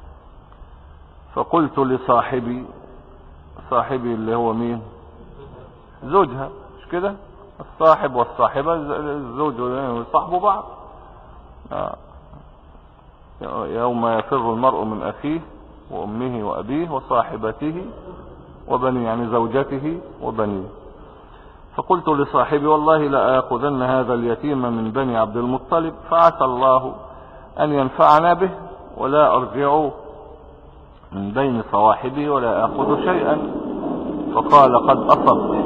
فقلت لصاحبي، صاحبي اللي هو مين؟ زوجها، مش كده؟ الصاحب والصاحبة الزوج يصاحبوا بعض. يوم يفر المرء من أخيه وأمه وأبيه وصاحبته وبنيه، يعني زوجته وبنيه. فقلت لصاحبي والله لآخذن هذا اليتيم من بني عبد المطلب، فعسى الله أن ينفعنا به ولا أرجع من بين صواحبي ولا أخذ شيئا. فقال قد أصبت.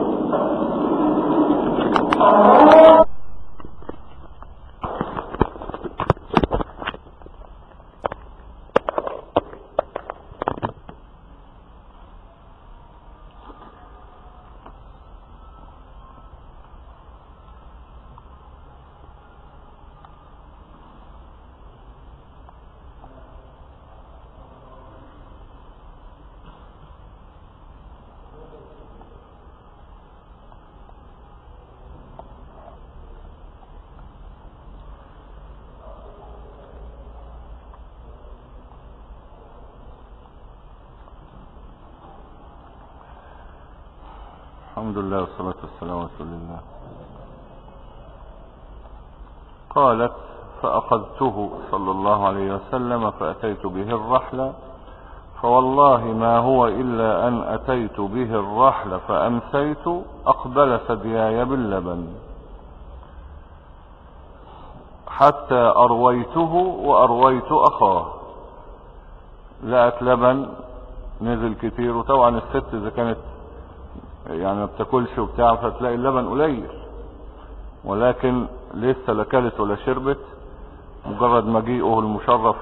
الحمد لله والصلاة والسلام على رسول الله. قالت فأخذته صلى الله عليه وسلم فأتيت به الرحلة، فوالله ما هو إلا أن أتيت به الرحلة فأمسيت أقبل ثدياي باللبن حتى أرويته وأرويت أخاه. لقت لبن نزل كتير، وطبعا الست إذا كانت يعني ما بتاكلش وبتاع فتلاقي اللبن قليل، ولكن لسه لا كلت ولا شربت. مجرد مجيئه المشرف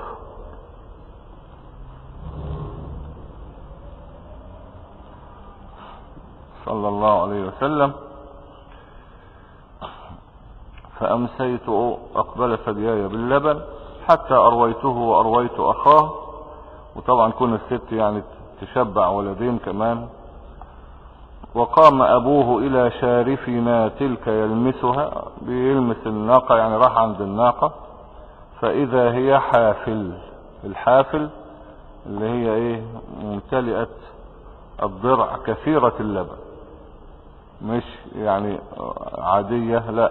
صلى الله عليه وسلم فأمسيت أقبل ثدياي باللبن حتى أرويته وأرويت أخاه. وطبعا كون الست يعني تشبع ولدين كمان. وقام أبوه إلى شارفنا تلك يلمسها، بيلمس الناقة يعني راح عند الناقة. فإذا هي حافل، الحافل اللي هي ايه ممتلئة الضرع كثيرة اللبن، مش يعني عادية، لا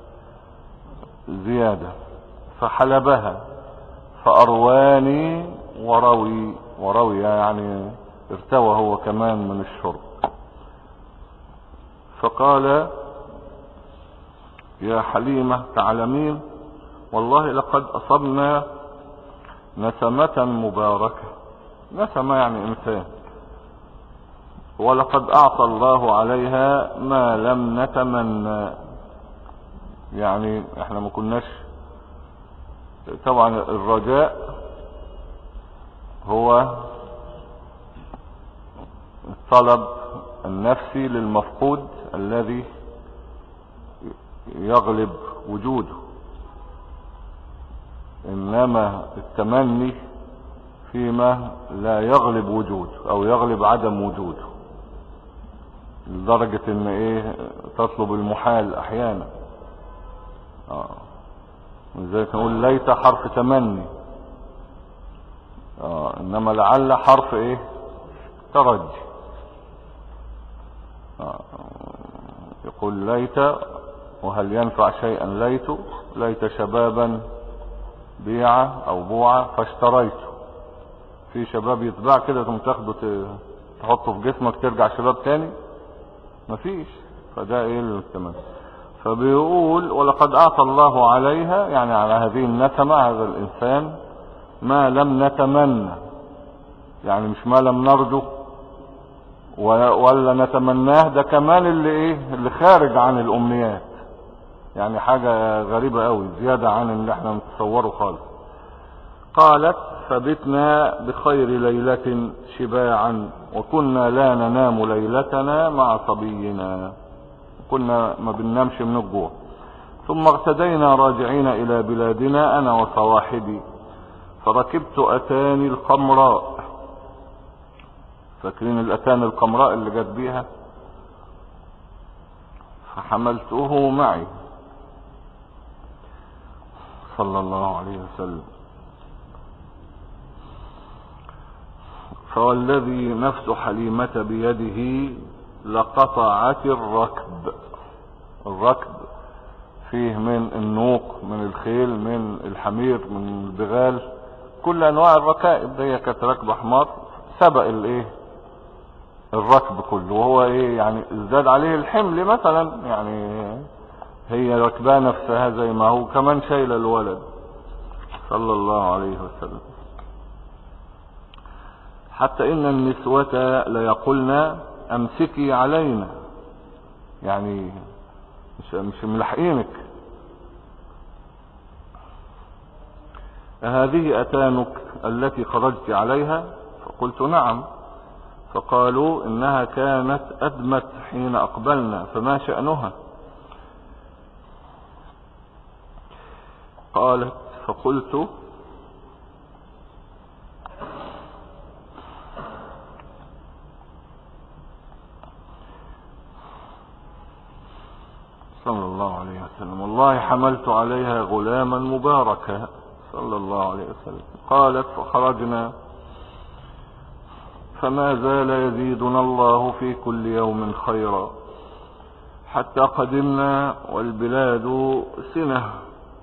زيادة. فحلبها فأرواني وروي يعني ارتوى هو كمان من الشرب. فقال يا حليمة تعلمين والله لقد أصبنا نسمة مباركة. نسمة يعني إنسان، ولقد أعطى الله عليها ما لم نتمنى. يعني احنا ما كناش. طبعا الرجاء هو الطلب النفسي للمفقود الذي يغلب وجوده، انما التمني فيما لا يغلب وجوده او يغلب عدم وجوده، لدرجة ان ايه تطلب المحال احيانا. لذلك نقول ليت حرف تمني، انما لعل حرف ايه ترجي. يقول ليت، وهل ينفع شيئا ليت شبابا بيع او بوعة فاشتريته. في شباب يتباع كده ثم تاخده تحطه في جسمك ترجع شباب تاني؟ مفيش. فده ايه التمني. فبيقول ولقد اعطى الله عليها، يعني على هذه النسمة، هذا الانسان، ما لم نتمنى، يعني مش ما لم نرجو ولا نتمناه، ده كمان اللي خارج عن الامنيات، يعني حاجة غريبة قوي زيادة عن اللي احنا نتصوره خالص. قالت فبتنا بخير ليلة شباعا وكنا لا ننام ليلتنا مع صبينا، كنا ما بننامش من الجوع. ثم اغتدينا راجعين الى بلادنا انا وصواحبي، فركبت اتاني القمراء. فاكرين الاتان القمراء اللي جت بيها؟ فحملته معي صلى الله عليه وسلم. فوالذي نفس حليمة بيده لقطعت الركب فيه من النوق، من الخيل، من الحمير، من البغال، كل انواع الركائب. دي كانت راكبة حمار، سبق الركب كله، وهو يعني ازداد عليه الحمل مثلا، يعني هي ركباه نفسها زي ما هو كمان شايله الولد صلى الله عليه وسلم. حتى ان النسوة ليقولن امسكي علينا، يعني مش ملحقينك. هذه اتانك التي خرجت عليها؟ فقلت نعم. فقالوا انها كانت ادمت حين اقبلنا، فما شأنها؟ قالت فقلت صلى الله عليه وسلم والله حملت عليها غلاما مباركا صلى الله عليه وسلم. قالت فخرجنا، فما زال يزيدنا الله في كل يوم خيرا، حتى قدمنا والبلاد سنة.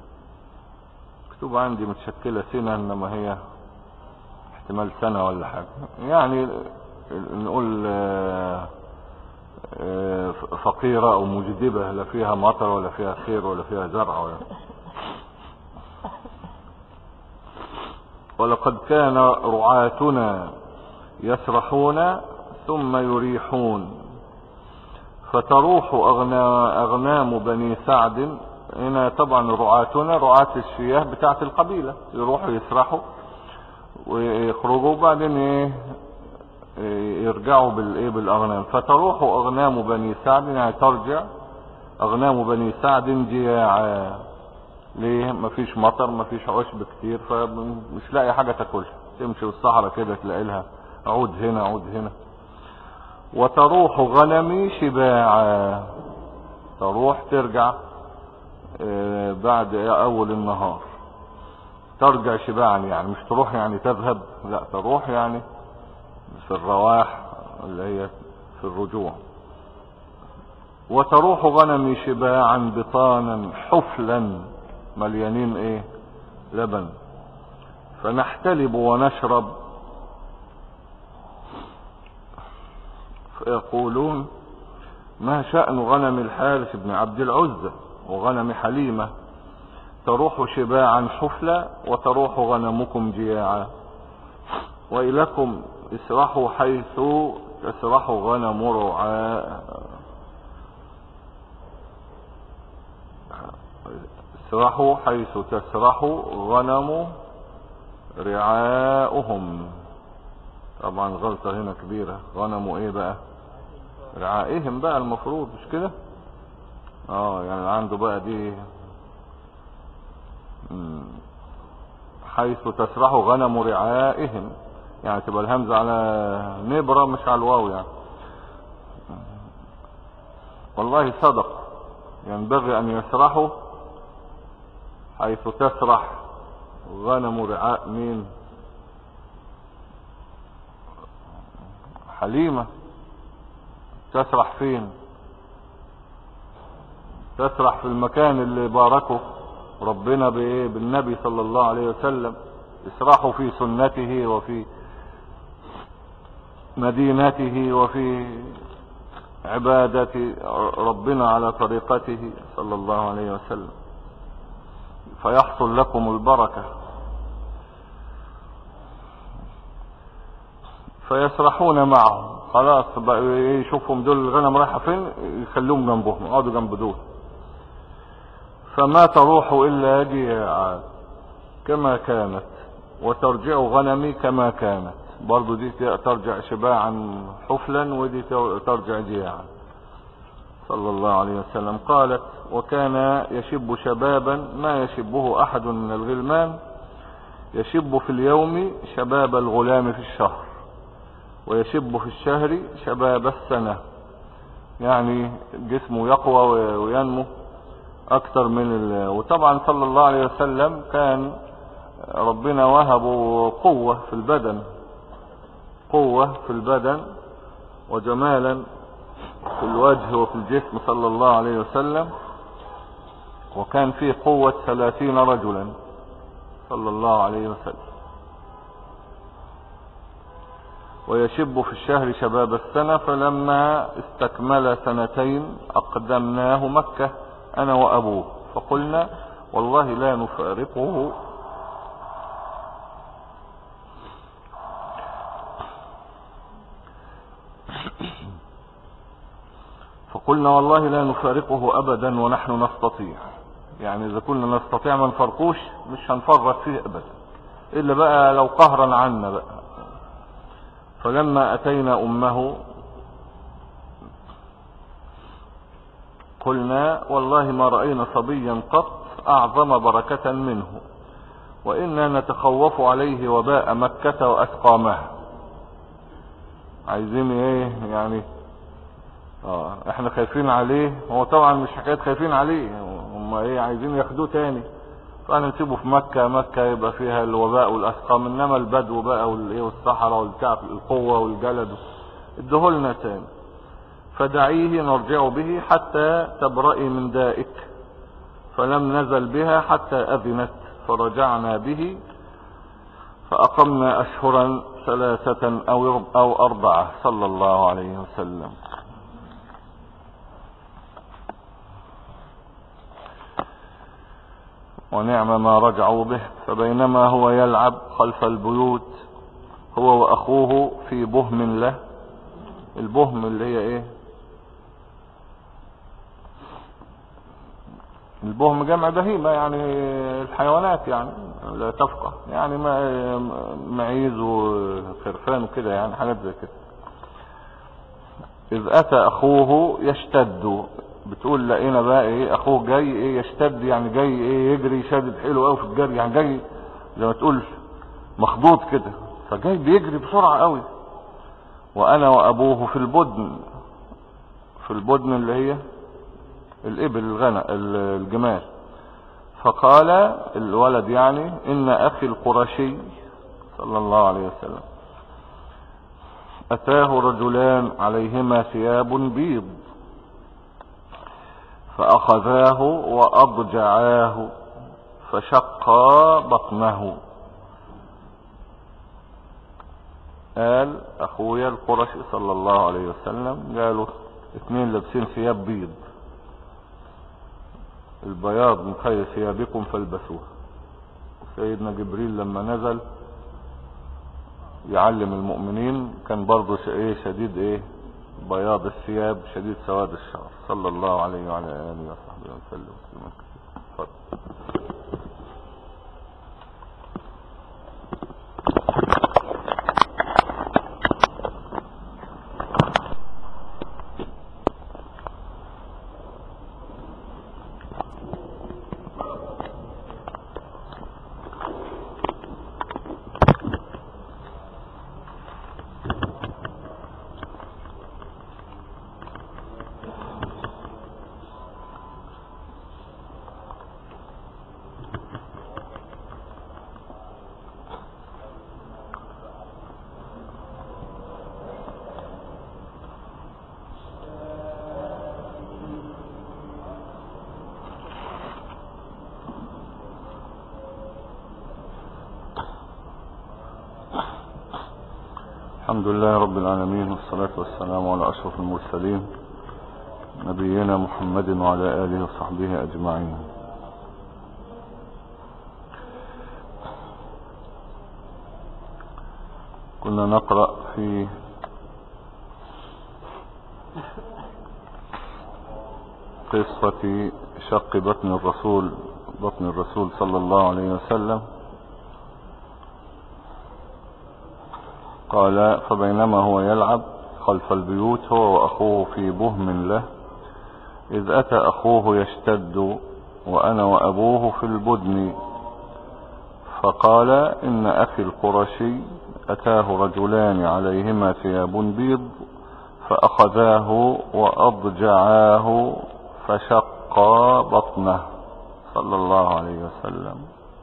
مكتوب عندي متشكلة سنة، انما هي احتمال سنة ولا حاجة، يعني نقول فقيرة او مجدبة، لا فيها مطر ولا فيها خير ولا فيها زرع ولقد كان رعاتنا يسرحون ثم يريحون، فتروح اغنام بني سعد. هنا طبعا رعاتنا رعاة الشياه بتاعت القبيلة، يروحوا يسرحوا ويخرجوا، بعدين يرجعوا بالاغنام. فتروح اغنام بني سعد، يعني ترجع اغنام بني سعد جياعا. ليه؟ مفيش مطر، مفيش عشب كتير، فمش لاقي حاجة تاكلها، تمشي بالصحراء كده تلاقي لها عود هنا عود هنا. وتروح غنمي شباعا، تروح ترجع بعد اول النهار، ترجع شباعا، يعني مش تروح يعني تذهب، لا تروح يعني في الرواح اللي هي في الرجوع. وتروح غنمي شباعا بطانا حفلا، مليانين لبن، فنحتلب ونشرب. فيقولون ما شأن غنم الحارث بن عبد العزة وغنم حليمة؟ تروح شباعا حفلا وتروح غنمكم جياعا، وإلكم اسرحوا حيث تسرح غنم رعاء. اسرحوا حيث تسرح غنم رعاؤهم. طبعا غلطة هنا كبيرة. غنم ايه بقى؟ رعائهم بقى المفروض، مش كده؟ يعني عنده بقى دي حيث تسرح غنم رعائهم، يعني تبقى الهمزة على نبرة مش على الواو يعني. والله صدق، ينبغي ان يسرحوا حيث تسرح غنم رعاء مين؟ حليمة. تسرح فين؟ تسرح في المكان اللي باركه ربنا بايه؟ بالنبي صلى الله عليه وسلم. اسرحوا في سنته وفي مدينته وفي عبادة ربنا على طريقته صلى الله عليه وسلم، فيحصل لكم البركة. فيسرحون معه، خلاص بقى يشوفهم دول الغنم رايحة فين يخلوهم جنبهم، يقعدوا جنب دول. فما تروح إلا جياعا كما كانت وترجع غنمي كما كانت. برضو دي ترجع شباعا حفلا، ودي ترجع جياعا صلى الله عليه وسلم. قالت: وكان يشب شبابا ما يشبه أحد من الغلمان، يشب في اليوم شباب الغلام في الشهر، ويشب في الشهر شباب السنة. يعني جسمه يقوى وينمو أكثر من وطبعا صلى الله عليه وسلم كان ربنا وهبه قوة في البدن، قوة في البدن وجمالا في الوجه وفي الجسم صلى الله عليه وسلم. وكان فيه قوة 30 رجلا صلى الله عليه وسلم. ويشب في الشهر شباب السنة. فلما استكمل 2 أقدمناه مكة أنا وأبوه، فقلنا: والله لا نفارقه والله لا نفارقه أبدا ونحن نستطيع. يعني إذا كنا نستطيع ما نفرقوش، مش هنفرق فيه أبدا، إلا بقى لو قهرا عنا بقى. فلما أتينا أمه قلنا: والله ما رأينا صبيا قط أعظم بركة منه، وإنا نتخوف عليه وباء مكة وأسقامها. عايزين ايه يعني؟ احنا خايفين عليه. هو طبعا مش حكاية خايفين عليه، هم ايه عايزين ياخدوه تاني، فانا نسيبه في مكة. مكة يبقى فيها الوباء والأسقام، انما البدو بقى والايه والصحراء والكعب القوة والجلد ادهولنا تاني. فدعيه نرجع به حتى تبرئي من دائك. فلم نزل بها حتى أذنت، فرجعنا به فأقمنا أشهرا 3 أو 4 صلى الله عليه وسلم. ونعم ما رجعوا به. فبينما هو يلعب خلف البيوت هو وأخوه في بهم له. البهم اللي هي ايه؟ البهم جمع بهيمة، يعني الحيوانات يعني لا تفقه، يعني معيز وخرفان وكده، يعني حاجات زي كده. إذ أتى أخوه يشتد. بتقول لقينا بقى ايه؟ أخوه جاي ايه؟ يشتد، يعني جاي ايه؟ يجري شادد حلو قوي في الجري، يعني جاي زي ما تقول مخضوض كده، فجاي بيجري بسرعة قوي. وأنا وأبوه في البدن. في البدن اللي هي الإبل، الغنم، الجمال. فقال الولد يعني: إن أخي القرشي صلى الله عليه وسلم أتاه رجلان عليهما ثياب بيض، فأخذاه وأضجعاه فشقا بطنه. قال أخويا القرشي صلى الله عليه وسلم قالوا 2 لابسين ثياب بيض، البياض من خير ثيابكم فالبسوه. سيدنا جبريل لما نزل يعلم المؤمنين كان برضو شديد ايه؟ بياض الثياب شديد سواد الشعر، صلى الله عليه وعلى آله وصحبه وسلم تسليما كثيرا. الحمد لله رب العالمين، والصلاة والسلام على أشرف المرسلين نبينا محمد وعلى آله وصحبه أجمعين. كنا نقرأ في قصة شق بطن الرسول صلى الله عليه وسلم. قال: فبينما هو يلعب خلف البيوت هو وأخوه في بهم له، إذ أتى أخوه يشتد وأنا وأبوه في البدن، فقال: إن أخي القرشي أتاه رجلان عليهما ثياب بيض، فأخذاه وأضجعاه فشقا بطنه صلى الله عليه وسلم.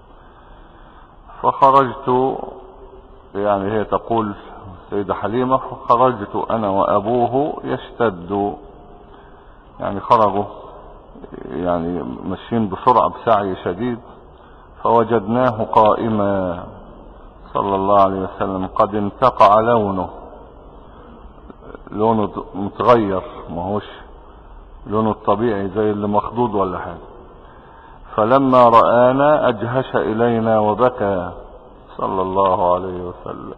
فخرجت، يعني هي تقول سيدة حليمة، فخرجت أنا وأبوه يشتد، يعني خرجوا يعني ماشيين بسرعة بسعي شديد، فوجدناه قائما صلى الله عليه وسلم قد انتقع لونه متغير، ما هوش لونه الطبيعي زي اللي مخضوض ولا حاجة. فلما رآنا أجهش إلينا وبكى صلى الله عليه وسلم.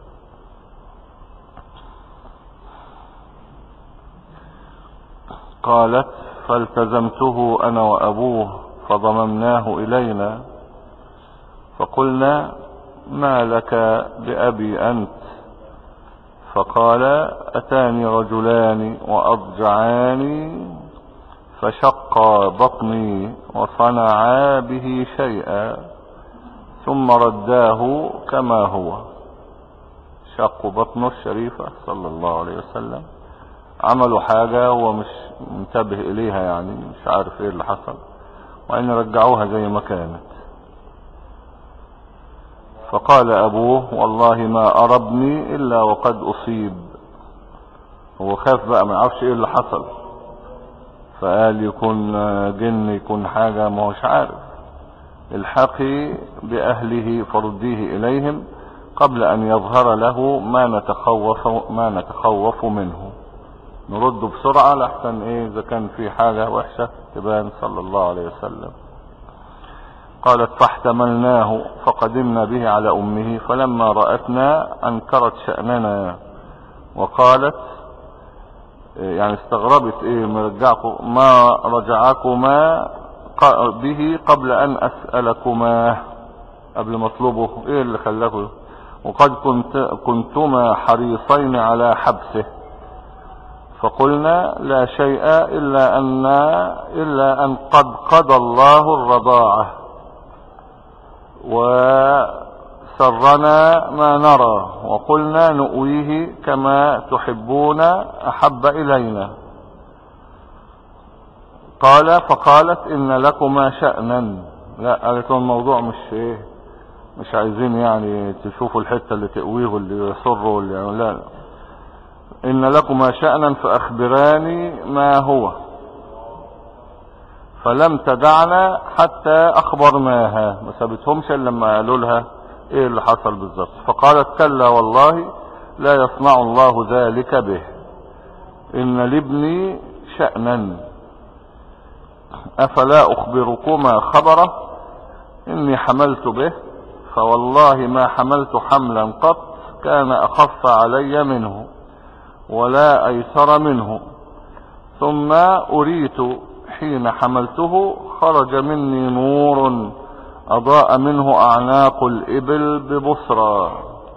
قالت: فالتزمته أنا وأبوه فضممناه إلينا، فقلنا: ما لك بأبي أنت؟ فقال: أتاني رجلان وأضجعاني فشقا بطني وصنعا به شيئا ثم رداه كما هو. شق بطنه الشريفة صلى الله عليه وسلم، عملوا حاجة هو مش منتبه إليها، يعني مش عارف إيه اللي حصل، وإن رجعوها زي ما كانت. فقال أبوه: والله ما أربني إلا وقد أصيب. هو خاف بقى، ما يعرفش إيه اللي حصل، فقال يكون جن، يكون حاجة، ما هوش عارف. الحقي بأهله فرديه إليهم قبل أن يظهر له ما نتخوف منه. نرده بسرعة لحسن إيه إذا كان في حاجة وحشة تبان صلى الله عليه وسلم. قالت: فاحتملناه فقدمنا به على أمه، فلما رأتنا أنكرت شأننا وقالت، يعني استغربت إيه ما رجعكما به قبل أن أسألكما، قبل مطلوبه إيه اللي خلاكم، وقد كنتما حريصين على حبسه. فقلنا: لا شيء إلا أن قد قضى الله الرضاعة، وسرنا ما نرى، وقلنا نؤويه كما تحبون أحب إلينا. فقالت: إن لكما شأنا. لا، قالت لهم الموضوع مش عايزين يعني تشوفوا الحتة اللي تقويه واللي يصروا واللي يعني، لا، إن لكما شأنا فأخبراني ما هو. فلم تدعنا حتى أخبرناها، ما سابتهمش إلا لما قالوا لها إيه اللي حصل بالظبط. فقالت: كلا والله لا يصنع الله ذلك به، إن لابني شأنا، أفلا أخبركما خبره؟ إني حملت به، فوالله ما حملت حملا قط كان أخف علي منه، ولا أيسر منه. ثم أريت حين حملته خرج مني نور أضاء منه أعناق الإبل ببصرى،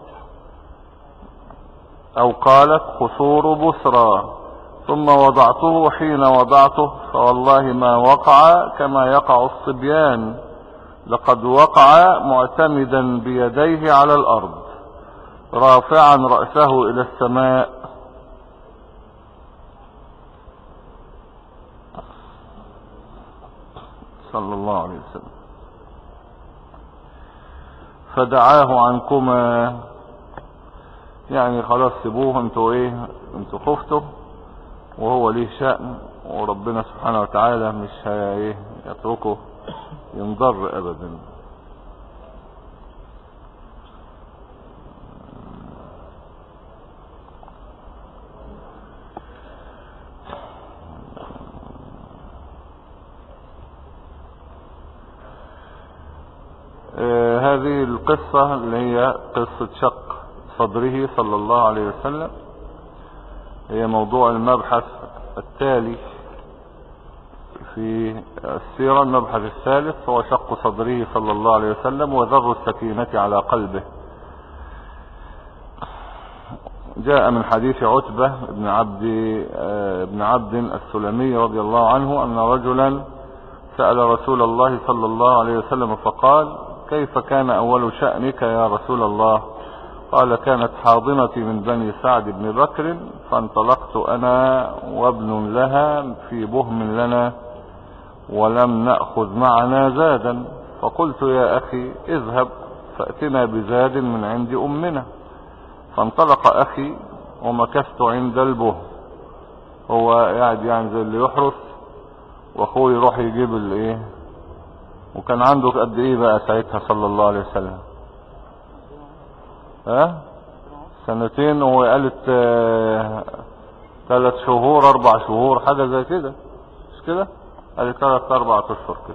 أو قالت خصور بصرى. ثم وضعته حين وضعته فوالله ما وقع كما يقع الصبيان، لقد وقع معتمدا بيديه على الأرض رافعا رأسه إلى السماء. صلى الله عليه وسلم. فدعاه عنكما، يعني خلاص سيبوه، انتوا ايه، انتوا خفتوا وهو ليه شأن، وربنا سبحانه وتعالى مش يتركه ينضر ابدا. هذه القصة اللي هي قصة شق صدره صلى الله عليه وسلم هي موضوع المبحث التالي في السيرة. المبحث الثالث هو شق صدره صلى الله عليه وسلم وذر السكينة على قلبه. جاء من حديث عتبة بن عبد السلمي رضي الله عنه أن رجلا سأل رسول الله صلى الله عليه وسلم فقال: كيف كان أول شأنك يا رسول الله؟ قال: كانت حاضنتي من بني سعد بن بكر، فانطلقت أنا وابن لها في بهم لنا ولم نأخذ معنا زادا، فقلت: يا أخي اذهب فأتنا بزاد من عند أمنا. فانطلق أخي ومكثت عند البهم، هو قاعد يعني زي اللي يحرس واخوه يروح يجيب الايه. وكان عنده قد ايه بقى ساعتها صلى الله عليه وسلم؟ 2 وهو قالت 3 شهور 4 شهور حاجة زي كده، مش كده؟ قالت 3 4 اشهر كده.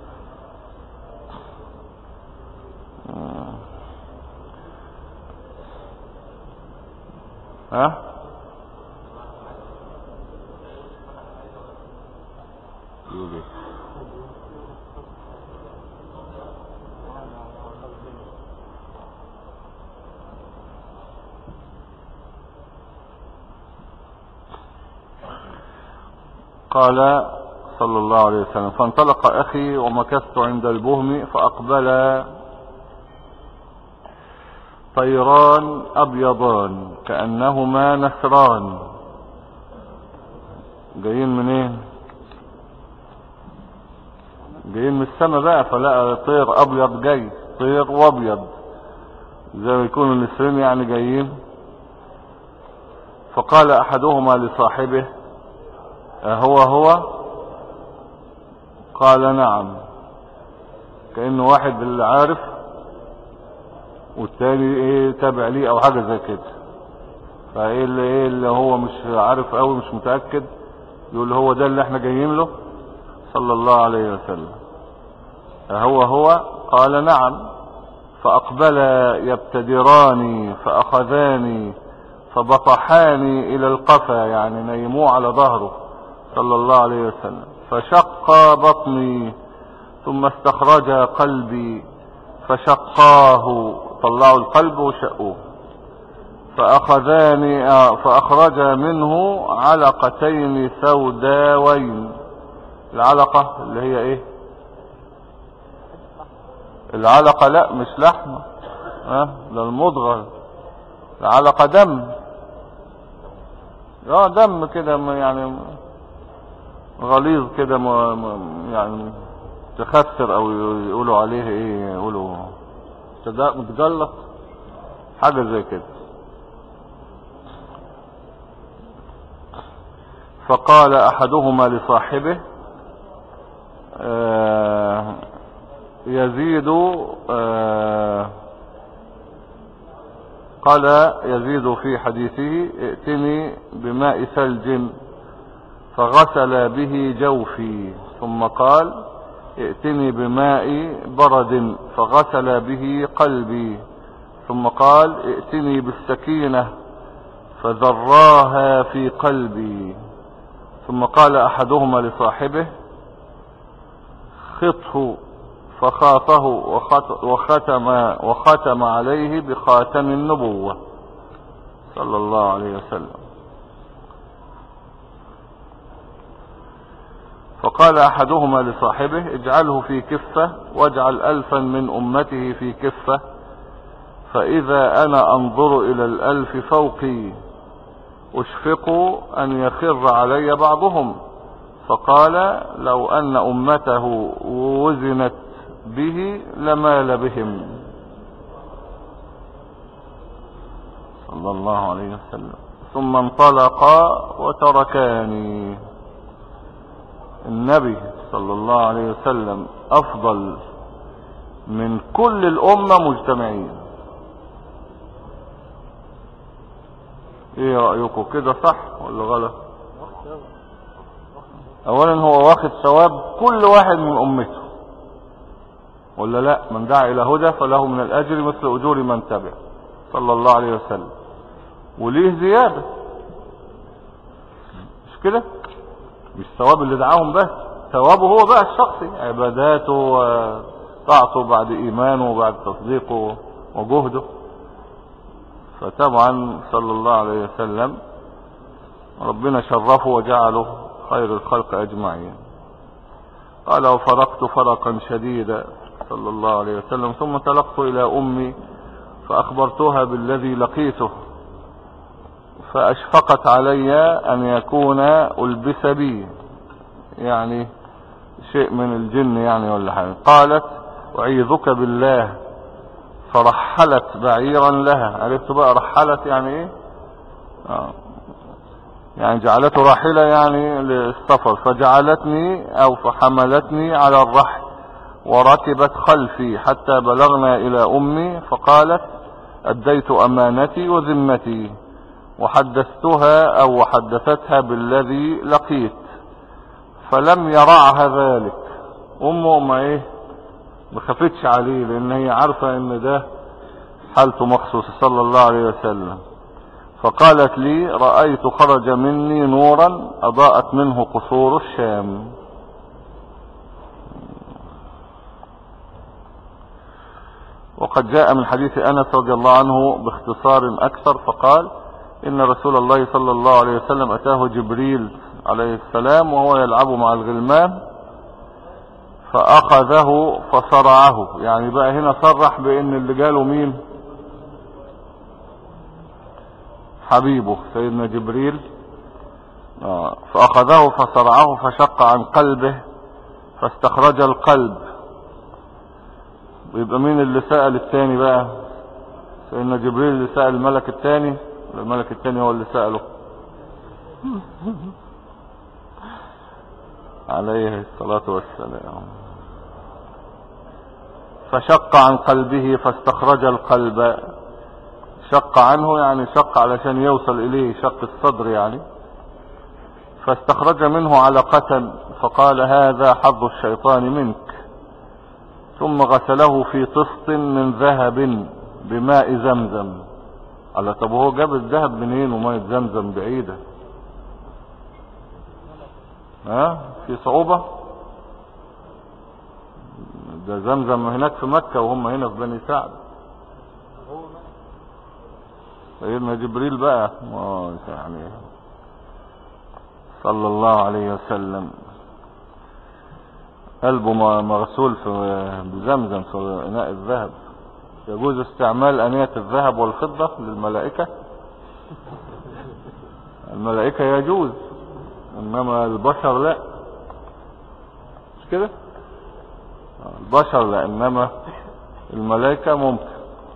قال صلى الله عليه وسلم: فانطلق أخي ومكثت عند البهم، فأقبل طيران أبيضان كأنهما نسران. جايين منين؟ جايين من السماء بقى، فلقى طير أبيض جاي، طير وأبيض زي ما يكونوا النسرين يعني جايين. فقال أحدهما لصاحبه: هو؟ قال: نعم. كأنه واحد اللي عارف والتاني تابع ليه او حاجة زي كده. فايه اللي هو مش عارف قوي مش متأكد، يقول هو ده اللي احنا جايين له صلى الله عليه وسلم. هو قال: نعم. فأقبل يبتدراني فأخذاني فبطحاني إلى القفا، يعني نيموه على ظهره صلى الله عليه وسلم. فشق بطني ثم استخرج قلبي فشقاه، طلعوا القلب وشقوه. فأخرج منه علقتين سوداوين. العلقة اللي هي ايه؟ العلقة لا مش لحمة، ده المضغة. العلقة دم، دم كده يعني غليظ كده، يعني تخسر او يقولوا عليه ايه، يقولوا متجلط حاجة زي كده. فقال احدهما لصاحبه: يزيد قال يزيد في حديثه: ائتني بماء ثلج فغسل به جوفي. ثم قال: ائتني بماء برد فغسل به قلبي. ثم قال: ائتني بالسكينة فذراها في قلبي. ثم قال أحدهما لصاحبه خطه، فخاطه وختم عليه بخاتم النبوة صلى الله عليه وسلم. فقال أحدهما لصاحبه اجعله في كفة واجعل 1000 من أمته في كفة، فإذا أنا أنظر إلى 1000 فوقي أشفق أن يخر علي بعضهم. فقال لو أن أمته وزنت به لمال بهم صلى الله عليه وسلم. ثم انطلقا وتركاني. النبي صلى الله عليه وسلم أفضل من كل الأمة مجتمعين. ايه رأيكم كده صح ولا غلط؟ اولا هو واخد ثواب كل واحد من امته ولا لا؟ من دعا الى هدى فله من الاجر مثل اجور من تبع صلى الله عليه وسلم. وليه زيادة مش كده؟ مش ثواب اللي دعاهم بس، ثوابه هو بقى الشخصي، عباداته وطاعته بعد ايمانه وبعد تصديقه وجهده. فطبعا صلى الله عليه وسلم ربنا شرفه وجعله خير الخلق اجمعين. قال وفرقت فرقا شديدا صلى الله عليه وسلم، ثم انطلقت الى امي فاخبرتها بالذي لقيته، فاشفقت علي ان يكون البس بي، يعني شيء من الجن يعني ولا حاجه. قالت اعيذك بالله، فرحلت بعيرا لها. عرفت بقى رحلت يعني ايه؟ يعني جعلته راحلة يعني للسفر. فجعلتني او فحملتني على الرحل وركبت خلفي حتى بلغنا الى امي، فقالت اديت امانتي وذمتي وحدثتها او وحدثتها بالذي لقيت، فلم يرعها ذلك. امه ما ايه ما خفتش عليه، لان هي عارفة ان ده حالته مخصوصة صلى الله عليه وسلم. فقالت لي رأيت خرج مني نورا اضاءت منه قصور الشام. وقد جاء من حديث انس رضي الله عنه باختصار اكثر، فقال ان رسول الله صلى الله عليه وسلم اتاه جبريل عليه السلام وهو يلعب مع الغلمان فاخذه فصرعه. يعني بقى هنا صرح بان اللي جاله مين؟ حبيبه سيدنا جبريل. فاخذه فصرعه فشق عن قلبه فاستخرج القلب. ويبقى مين اللي سأل التاني بقى؟ سيدنا جبريل اللي سأل الملك التاني، الملك التاني هو اللي سأله عليه الصلاة والسلام. فشق عن قلبه فاستخرج القلب. شق عنه يعني شق علشان يوصل اليه، شق الصدر يعني. فاستخرج منه علقة فقال هذا حظ الشيطان منك، ثم غسله في طست من ذهب بماء زمزم. قال طب هو جاب الذهب منين وماء زمزم بعيدة؟ في صعوبة؟ ده زمزم هناك في مكة وهم هنا في بني سعد. سيدنا جبريل بقى يعني صلى الله عليه وسلم قلبه مغسول بزمزم في اناء الذهب. يجوز استعمال انية الذهب والفضة للملائكة؟ الملائكة يجوز، انما البشر لا، مش كده؟ البشر لا، انما الملائكة ممكن.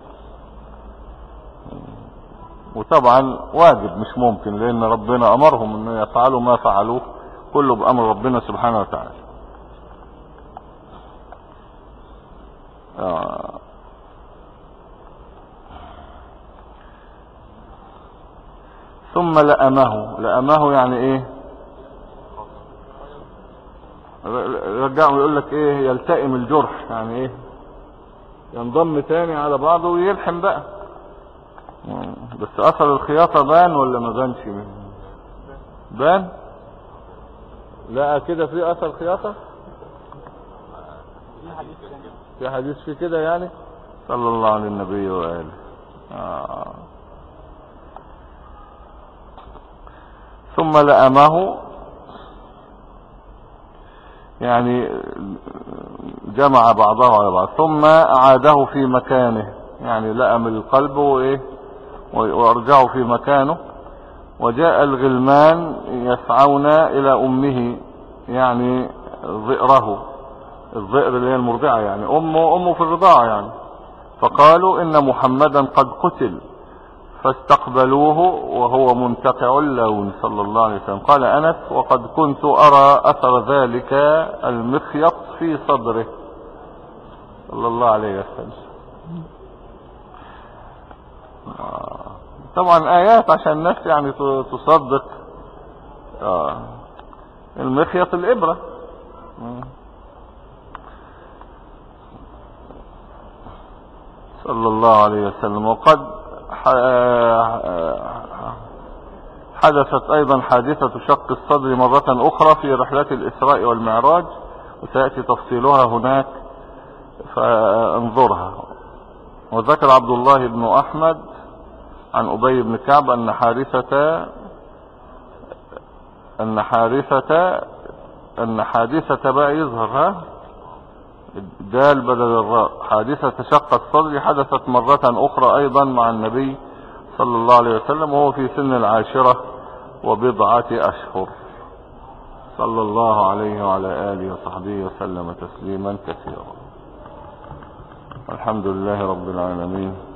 وطبعا واجب مش ممكن، لان ربنا امرهم ان يفعلوا ما فعلوه كله بامر ربنا سبحانه وتعالى. ثم لأمه يعني ايه؟ رجعوا يقول لك ايه؟ يلتئم الجرح، يعني ايه؟ ينضم تاني على بعضه ويلحم بقى. بس اثر الخياطة بان ولا ما بانش؟ بان. لا كده في اثر خياطة، في حديث في كده يعني. صلى الله على النبي وآله. ثم لأمه، يعني جمع بعضه على بعض، ثم أعاده في مكانه، يعني لأم القلب وإيه وأرجعه في مكانه. وجاء الغلمان يسعون إلى أمه، يعني ظئره، الظئر اللي هي المرضعة، يعني أمه في الرضاعة يعني. فقالوا إن محمدا قد قتل، فاستقبلوه وهو منتقع اللون صلى الله عليه وسلم. قال أنس: وقد كنت أرى أثر ذلك المخيط في صدره صلى الله عليه وسلم. طبعا آيات عشان الناس يعني تصدق. المخيط الإبرة. صلى الله عليه وسلم. وقد حدثت أيضا حادثة شق الصدر مرة أخرى في رحلة الإسراء والمعراج، وسيأتي تفصيلها هناك فانظرها. وذكر عبد الله بن أحمد عن أبي بن كعب أن حادثة بقى يظهر دال بدل الراء، حادثة شق الصدر حدثت مرة أخرى أيضا مع النبي صلى الله عليه وسلم وهو في سن 10 وبضعة أشهر صلى الله عليه وعلى آله وصحبه وسلم تسليما كثيرا. الحمد لله رب العالمين.